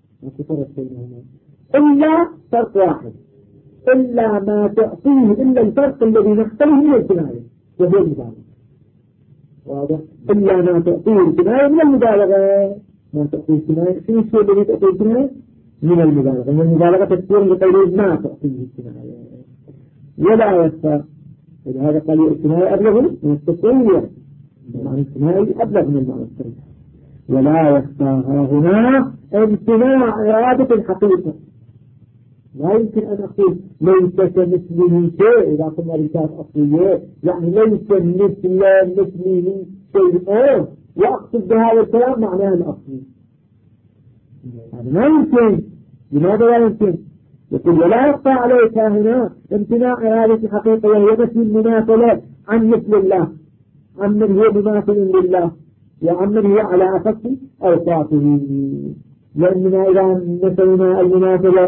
إلا فرق واحد، إلا ما تعطيه إلا الفرق الذي نحتاجه من الكناية وهو المبالغة. واضح؟ إلا ما تعطيه الكناية من المبالغة. ما تعطيه الكناية شنو الشيء الذي تعطيه الكناية؟ من المبالغة. من المبالغة تكثير لقوله ما تعطيه الكناية ولا يخفى. ولهذا قال الكناية أبلغ من التصريح، معنى الكناية أبلغ من المعنى التصريح. ولا يخفى هنا امتناع إرادة الحقيقة. لا يمكن أن أقول ليس كمثله شيء إذا كنا ركاب أصلية، يعني ليس مثله شيء وأقصد بهذا الكلام معناه الأصلي. هذا ما يمكن. لماذا لا يمكن؟ يقول ولا يخفى عليك هنا امتناع إرادة الحقيقة، وهي نفي المماثلة عن مثل الله، عن من هو مماثل لله وعن من هو على أخص أوصافه. لأننا إذا نفينا المماثلة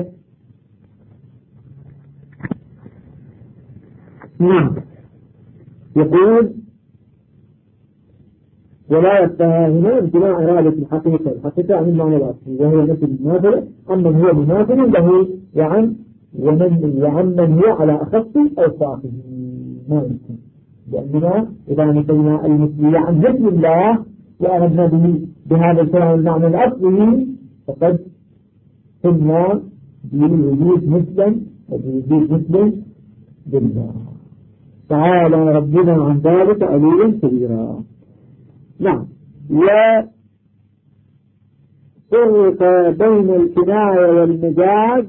نعم. يقول ولا يفتها هنا امتناع إرادة الحقيقة عن المعنى الأصلي، وهو نفي المماثلة عن من هو مماثل له وعن من هو على أخص أوصافه. ما يمكن، لأننا إذا نفينا المثلية عن مثل الله وأردنا به بهذا الكلام المعنى الأصلي فقد قلنا بوجود مثلا وبوجود مثل بالله. تعالى ربنا عن ذلك عليا كبيرا. نعم. وفرق بين الكناية والمجاز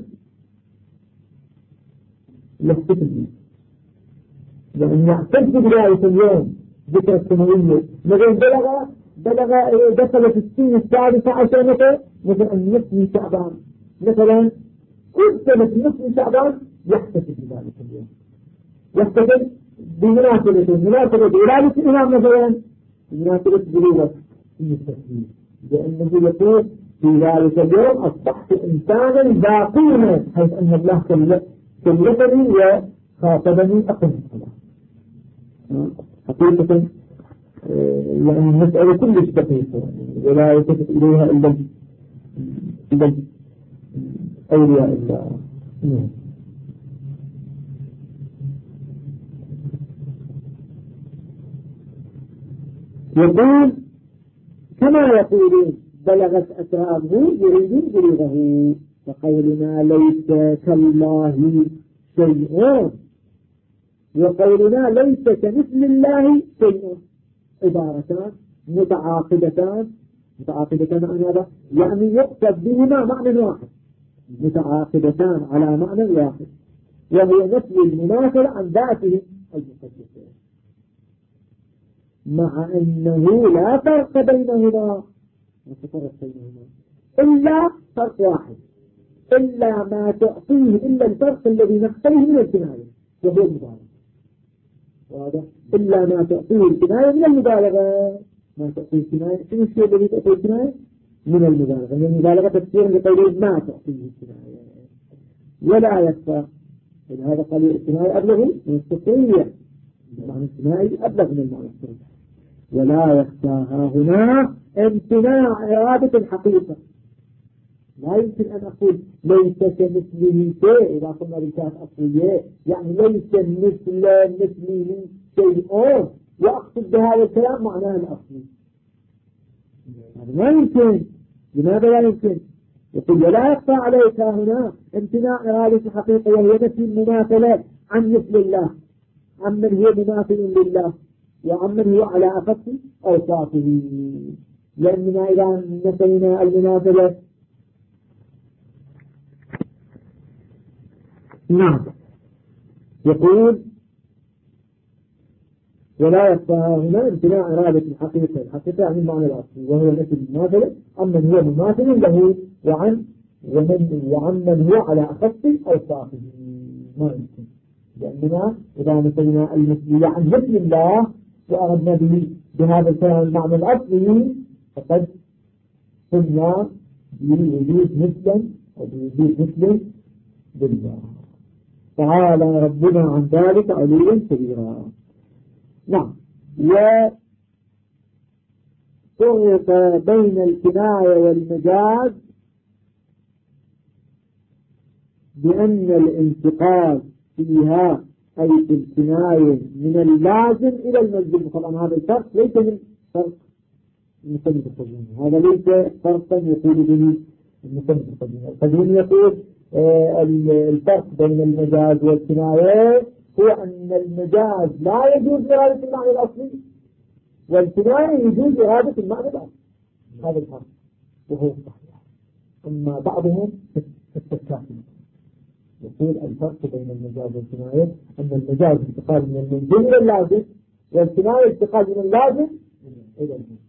للسكن، لأن اعتقد رأية اليوم ذكر السنوية مثل دخل في السنة السادسة عشر مثل النصف شعبان، مثلا كل سنة نصف شعبان يحتفل بذلك اليوم، يحتفل بمناسبة ولادة الإمام مثلا مناسبة بلوغة التسليم، لأنه يقول في ذلك اليوم أصبحت إنسانا ذا قيمة، حيث أن الله كلفني وخاطبني أقم الصلاة. حقيقة يعني المسألة كلش دقيقة ولا يلتفت إليها إلا أولياء الله. يقول كما يقولون بلغت أسراره يريدون بلغه، وقولنا ليس كالله شيء وقولنا ليس كمثل الله شيء عبارتان متعاقدتان عن هذا، يعني يقصد بهما معنى واحد، متعاقدتان على معنى واحد، وهو نفي المماثلة عن ذاته المقدسة، مع أنه لا فرق بينهما إلا فرق واحد، إلا ما تعطيه إلا الفرق الذي نقتله من الكناية وهو المبالغة. واضح؟ إلا ما تعطيه الكناية من المبالغة. ما تعطيه الكناية شنو الشيء الذي تعطيه الكناية؟ من المبالغة. من المبالغة تفسير لقوله ما تعطيه الكناية ولا يخفى. هذا قال الكناية أبلغ من التصريح، معنى الكناية أبلغ من المعنى التصريح. ولا يخفاها هنا امتناع إرادة الحقيقة. لا يمكن أن أقول ليس كمثله شيء إذا كنا ركاب أصلية، يعني ليس مثله شيء وأقصد بهذا الكلام معناه الأصلي. هذا ما يمكن. لماذا لا يمكن؟ يقول ولا يخفى عليك هنا امتناع إرادة الحقيقة، وهي نفي المماثلة عن مثل الله، عن من هو مماثل لله وعن من هو على أخص أوصافه. لأننا إذا نفينا المماثلة نعم. يقول ولا يخفى هنا امتناع إرادة الحقيقة عن المعنى الأصلي، وهو نفي المماثلة عن من هو مماثل له وعن من هو على أخص أوصافه. ما يمكن، لأننا إذا نفينا المثلية عن مثل الله وأردنا به بهذا الكلام المعنى الأصلي فقد قلنا بوجود مثلا أو بوجود مثل بالله. تعالى ربنا عن ذلك علوا كبيرا. نعم. وفرق بين الكناية والمجاز بأن الانتقال فيها أي في الكناية من اللازم إلى الملزوم. طبعا هذا الفرق ليس من فرق المصنف القديم، هذا ليس فرقا يقول به المصنف القديم. القديم يقول الفرق بين المجاز والكناية هو أن المجاز لا يجوز إرادة المعنى الأصلي، والكناية يجوز إرادة المعنى الأصلي. هذا الفرق وهو الصحيح. أما بعضهم التكافل يقول الفرق بين المجاز والكناية أن المجاز انتقال من الملزوم إلى اللازم، والكناية انتقال من اللازم إلى الملزوم.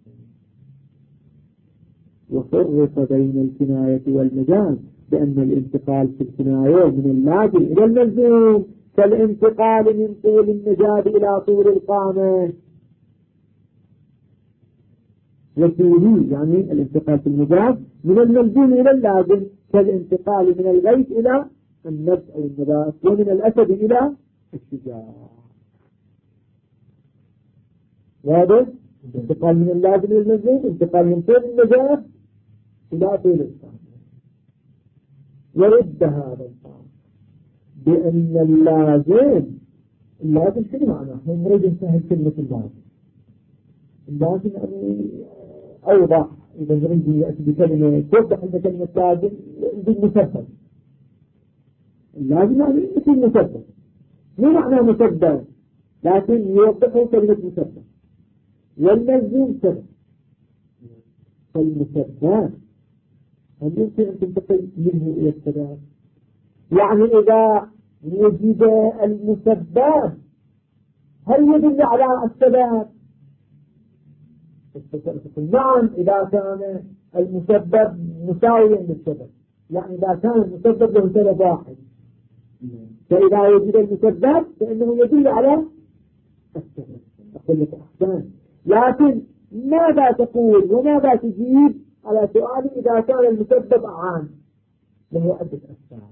وفرق بين الكناية والمجاز بأن الانتقال في الكناية من اللازم إلى الملزوم كالانتقال من طول النجاد إلى طول القامة. وفيه يعني الانتقال في المجاز من الملزوم إلى اللازم كالانتقال من الغيث إلى النبت أو النبات، ومن الأسد إلى الشجاع. واضح؟ انتقال من اللازم إلى الملزوم، انتقال من طول النجاد إلى طول القامة. ورد هذا القول بأن اللازم شنو معناه؟ احنا نريد نسهل كلمة اللازم يعني أوضح. إذا نريد يأتي بكلمة توضح أن كلمة لازم بالمسبب. اللازم يعني مثل مسبب، مو معناه مسبب لكن يوضحه كلمة مسبب. والملزوم سبب. فالمسبب هل يمكن أن تنتقل منه إلى السبب؟ يعني إذا وجد المسبب هل يدل على السبب؟ نعم إذا كان المسبب مساويا للسبب، يعني إذا كان المسبب له سبب واحد، فإذا وجد المسبب فإنه يدل على السبب. أقول لك أحسن، لكن ماذا تقول وماذا تجيب على سؤال إذا كان المسبب عام له عدة أسباب؟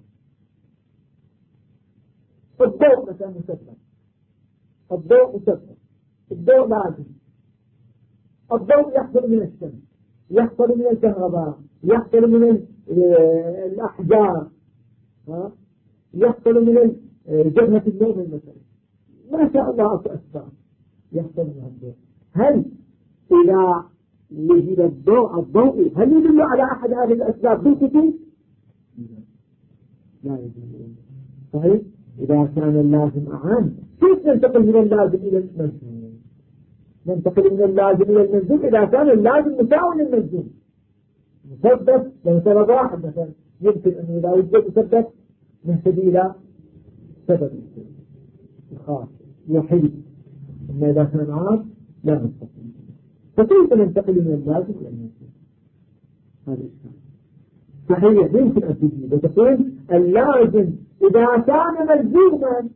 الضوء مثلا مسبب، الضوء مسبب، الضوء لازم. الضوء يحصل من الشمس، يحصل من الكهرباء، يحصل من الأحجار، يحصل من جبهة النوم مثلا. ما شاء الله أسباب يحصل من الضوء. هل إذا وجد الضوء هل يدل على أحد هذه الأسباب بالكتب؟ لا يدل. صحيح؟ إذا كان اللازم أعم كيف ننتقل من اللازم إلى الملزوم؟ ننتقل من اللازم إلى الملزوم إذا كان اللازم مساوي للملزوم. مسبب له سبب واحد مثلا، يمكن أنه إذا وجد مسبب نهتدي إلى سبب خاص وحيد. أما إذا كان عام لا نستطيع. فكيف ننتقل من اللازم إلى الملزوم؟ هذا الشيء صحيح. يمكن أن تجيب وتقول اللازم إذا كان ملزوما،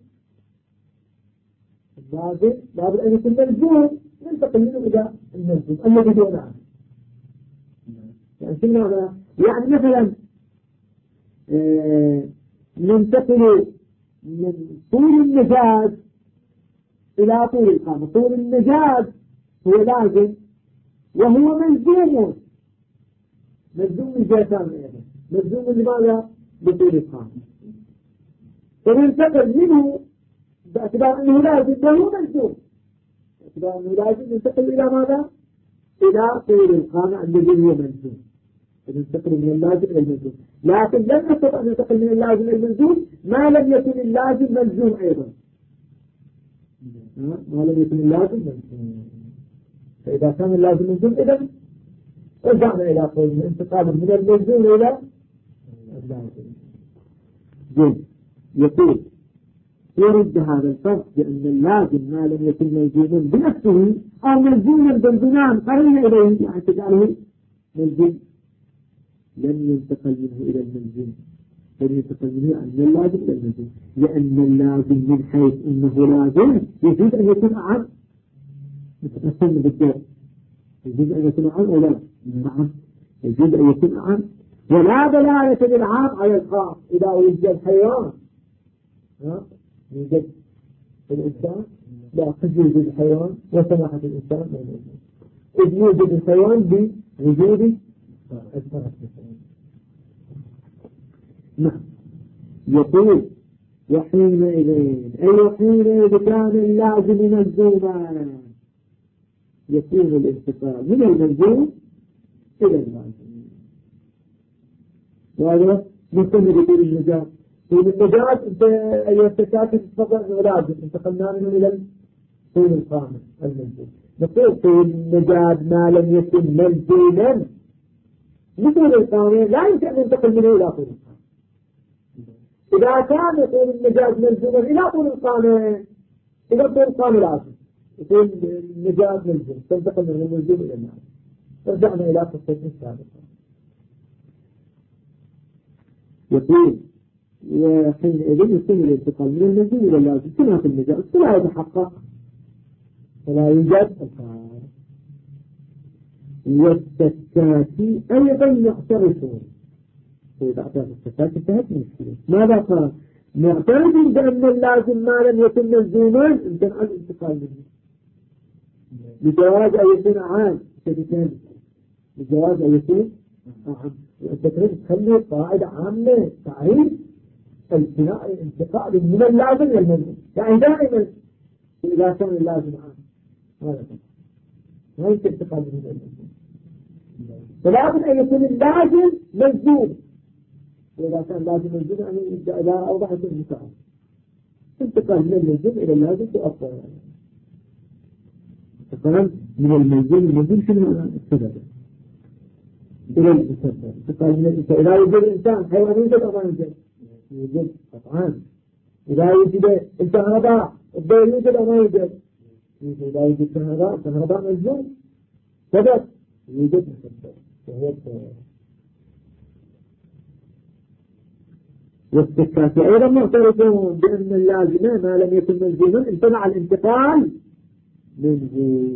اللازم لابد أن يكون ملزوم، ننتقل منه إلى الملزوم الذي دون عنه. يعني مثلا ننتقل من طول النجاز إلى طول القامة. طول النجاز هو لازم وهو ملزوم، ملزوم من جهتان أيضا، ملزوم لماذا؟ لطول القامة. فننتقل منه باعتبار أنه لازم وهو ملزوم، باعتبار أنه لازم ننتقل إلى ماذا؟ إلى طول القامة الذي هو ملزوم. فننتقل من اللازم إلى الملزوم، لكن لن نستطيع أن ننتقل من اللازم إلى الملزوم ما لم يكن اللازم ملزوم أيضا. ما لم يكن اللازم ملزوم. فإذا كان اللازم ملزوم إذن رجعنا إلى قول الانتقال من الملزوم إلى اللازم. جيد. يقول يرد هذا الفرق بأن اللازم ما لم يكن ملزوما بنفسه أو ملزوما بالبناء قرين إليه، يعني تجعله ملزوم، لن ينتقل منه إلى الملزوم، لن ينتقل منه من اللازم إلى الملزوم، لأن اللازم من حيث أنه لازم يجوز أن يكون أعم. نتقسم بالدور، يجوز أن يكون أعم أو لا؟ نعم يجوز أن يكون أعم. ولا دلالة للعام على الخاص. إذا وجد حيوان يوجد الإنسان لا قد يوجد الحيوان وسماحة الإنسان لا يوجد، إذ يوجد الحيوان بوجود الفرق. نعم. يقول وحينئذ أي حينئذ كان اللازم ملزوما يكون الانتقال من الملزوم إلى اللازم. وهذا مستمر يقول المجال طول المجال. انت ايها التكاتب تفضل لازم انتقلنا منه الى طول القامة الملزوم. نقول طول المجال ما لم يكن ملزوما لطول القامة لا يمكن ان ننتقل منه الى طول القامة. اذا كان طول المجال ملزوما الى طول القامة الى طول القامة لازم طول المجال ملزوم تنتقل من الملزوم الى اللازم. رجعنا الى قصة السابقة. يقول وحينئذ يكون الانتقال من الملزوم إلى اللازم كما في المجال فلا يتحقق فلا يوجد الفارق. والسكاتي أيضا يعترفون. وإذا اعترف السكاتي انتهت المشكلة. ماذا قال؟ معترف بأن اللازم ما لم يكن ملزوما امتنع الانتقال منه لجواز أن يكون عام كبتالي لجواز أن يكون عام. وأنت تريد تخلي قاعدة عامة تعريف الانتقال من اللازم إلى الملزوم. يعني دائما إذا كان اللازم عام هذا ما يمكن انتقال من الملزوم. فلازم أن يكون اللازم ملزوم. وإذا كان لازم ملزوم يعني إذا أوضحت المثال انتقال من الملزوم إلى اللازم تؤثر. انتقال من الملزوم شنو السبب إلى المسبب. انتقال من الإنسان إذا يوجد الإنسان حيوان يوجد أو ما يوجد؟ يوجد طبعا. إذا يوجد الكهرباء الضوء يوجد أو ما يوجد؟ إذا يوجد الكهرباء ملزوم سبب يوجد مسبب وهو الضوء. والسكاتي أيضا معترفون بأن اللازمة ما لم يكن ملزوما امتنع الانتقال منه.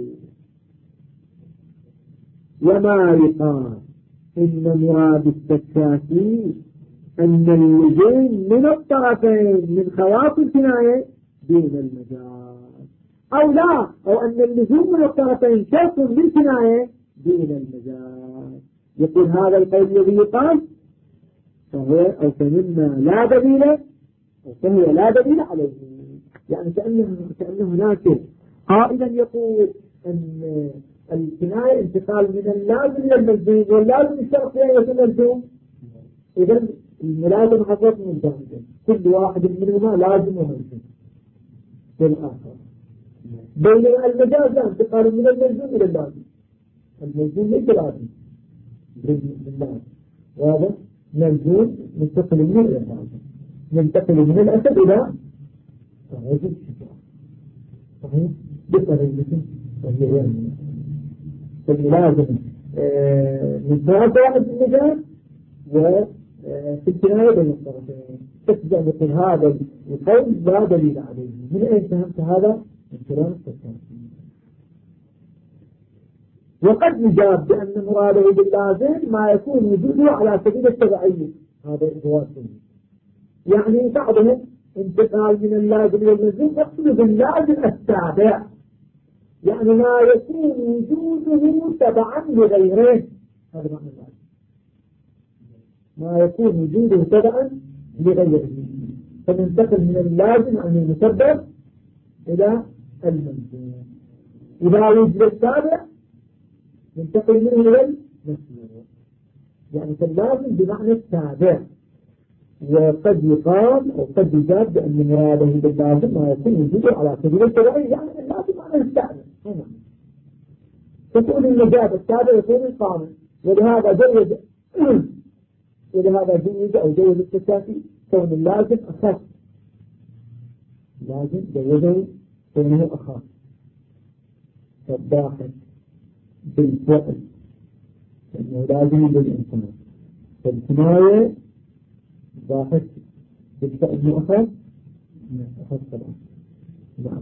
وما يقال إن مراد السكاتي أن اللزوم من الطرفين من خواص الكناية دون المجاز أو لا أو أن اللزوم من الطرفين شرط للكناية دون المجاز. يقول هذا القول الذي يقال فهو أو فمما لا دليل أو فهو لا دليل عليه. يعني كأن هناك قائلا يقول أن الكناية انتقال من اللازم إلى الملزوم واللازم الشرط لا يكون ملزوم. إذا الملازم حصلت من جانبين كل واحد منهما لازم وملزوم للآخر. بينما المجاز لا انتقال من الملزوم إلى اللازم. الملزوم ليس لازم باللازم وهذا ملزوم منتقل منه إلى اللازم. ننتقل من الأسد إلى رجل الشجاع صحيح بطريقة وهي غير فاللازم من طرف واحد في المجال وفي الكناية بين الطرفين. تبدأ مثل هذا القول لا دليل عليه. من أين فهمت هذا؟ من كلام السكاتي. وقد يجاب بأن مراده باللازم ما يكون وجوده على سبيل التبعية. هذا إجواب يعني بعضهم انتقال من اللازم إلى الملزوم يقصد باللازم التابع يعني ما يكون وجوده تبعا لغيره. هذا معنى اللازم ما يكون وجوده تبعا لغيره. فننتقل من اللازم عن المسبب إلى الملزوم. إذا وجد التابع ننتقل منه إلى المسبب. يعني فاللازم بمعنى التابع. وقد يقال أو قد يجاب بأن مراده باللازم ما يكون وجوده على سبيل التبعية يعني اللازم معنى التابع. تكون النجاب التابع يكون القانون. ولهذا جوز أو جوز السكاتي كون اللازم أخف. لازم جوزه كونه أخف. فالضاحك بالفعل لأنه لازم للإنسان. فالكناية ضاحك بالفعل مؤخر أخف طبعا. نعم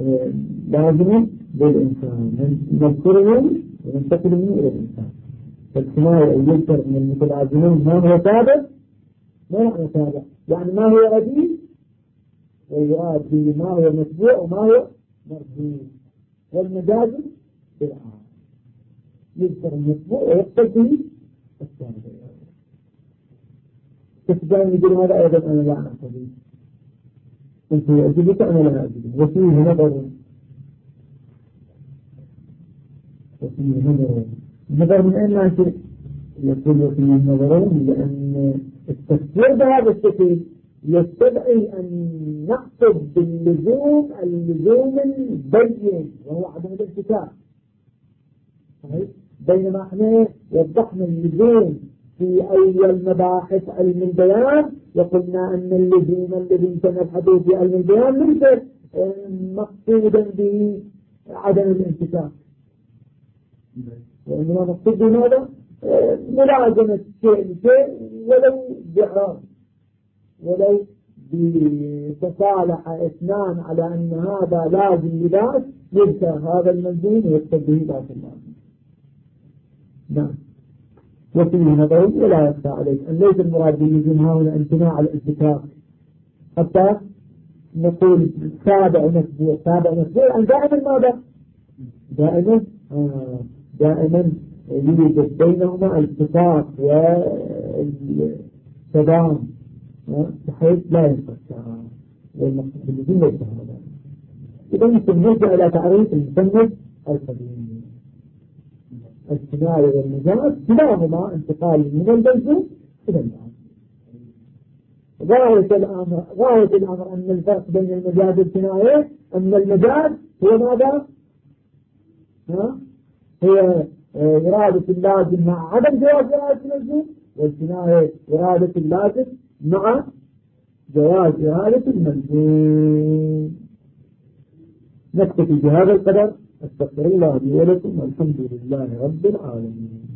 لازم للإنسان نذكره وننتقل منه إلى الإنسان. فالكناية يذكر من المتلازمين ما هو ثابت ما معنى ثابت يعني ما هو رديء ويراد به ما هو متبوع وما هو مردود والمجاز بالعام يذكر المتبوع ويقصد به الثابت تفضل يقول هذا أيضا أنا لا أعتقد أنت أجبت أنا لا أجب وفيه نظر النظر من أين ناشئ يقول فيه النظرون لأن التفسير بهذا الشكل يستدعي أن نقصد باللزوم اللزوم البين وهو عدم الارتكاب بينما احنا وضحنا اللزوم في أول المباحث علم البيان وقلنا أن اللزوم الذي سنبحث في علم البيان ليس مقصودا به عدم الارتكاب وإنما نقصد بماذا؟ ملازمة شيء ولو بإعراض ولو بتصالح اثنان على أن هذا لازم لباس يذكر هذا الملزوم ويقصد به باس اللازم. نعم. وفيه نظر ولا يخفى عليك أن ليس المراد باللزوم هنا امتناع الارتكاب حتى نقول تابع مسبوع أن دائما ماذا؟ دائما يوجد بينهما الاتفاق والتضام بحيث لا ينفك والمقصود باللزوم ليس هذا. إذا يمكن نرجع إلى تعريف المصنف القديم الكناية والمجاز كلاهما انتقال من اللزوم إلى المجاز. غاية الأمر أن الفرق بين المجاز والكناية أن المجاز هو ماذا؟ هي إرادة اللازم مع عدم جواز إرادة اللزوم والكناية إرادة اللازم مع جواز إرادة الملزوم. نكتفي بهذا القدر. استغفر الله لي ولكم والحمد لله رب العالمين.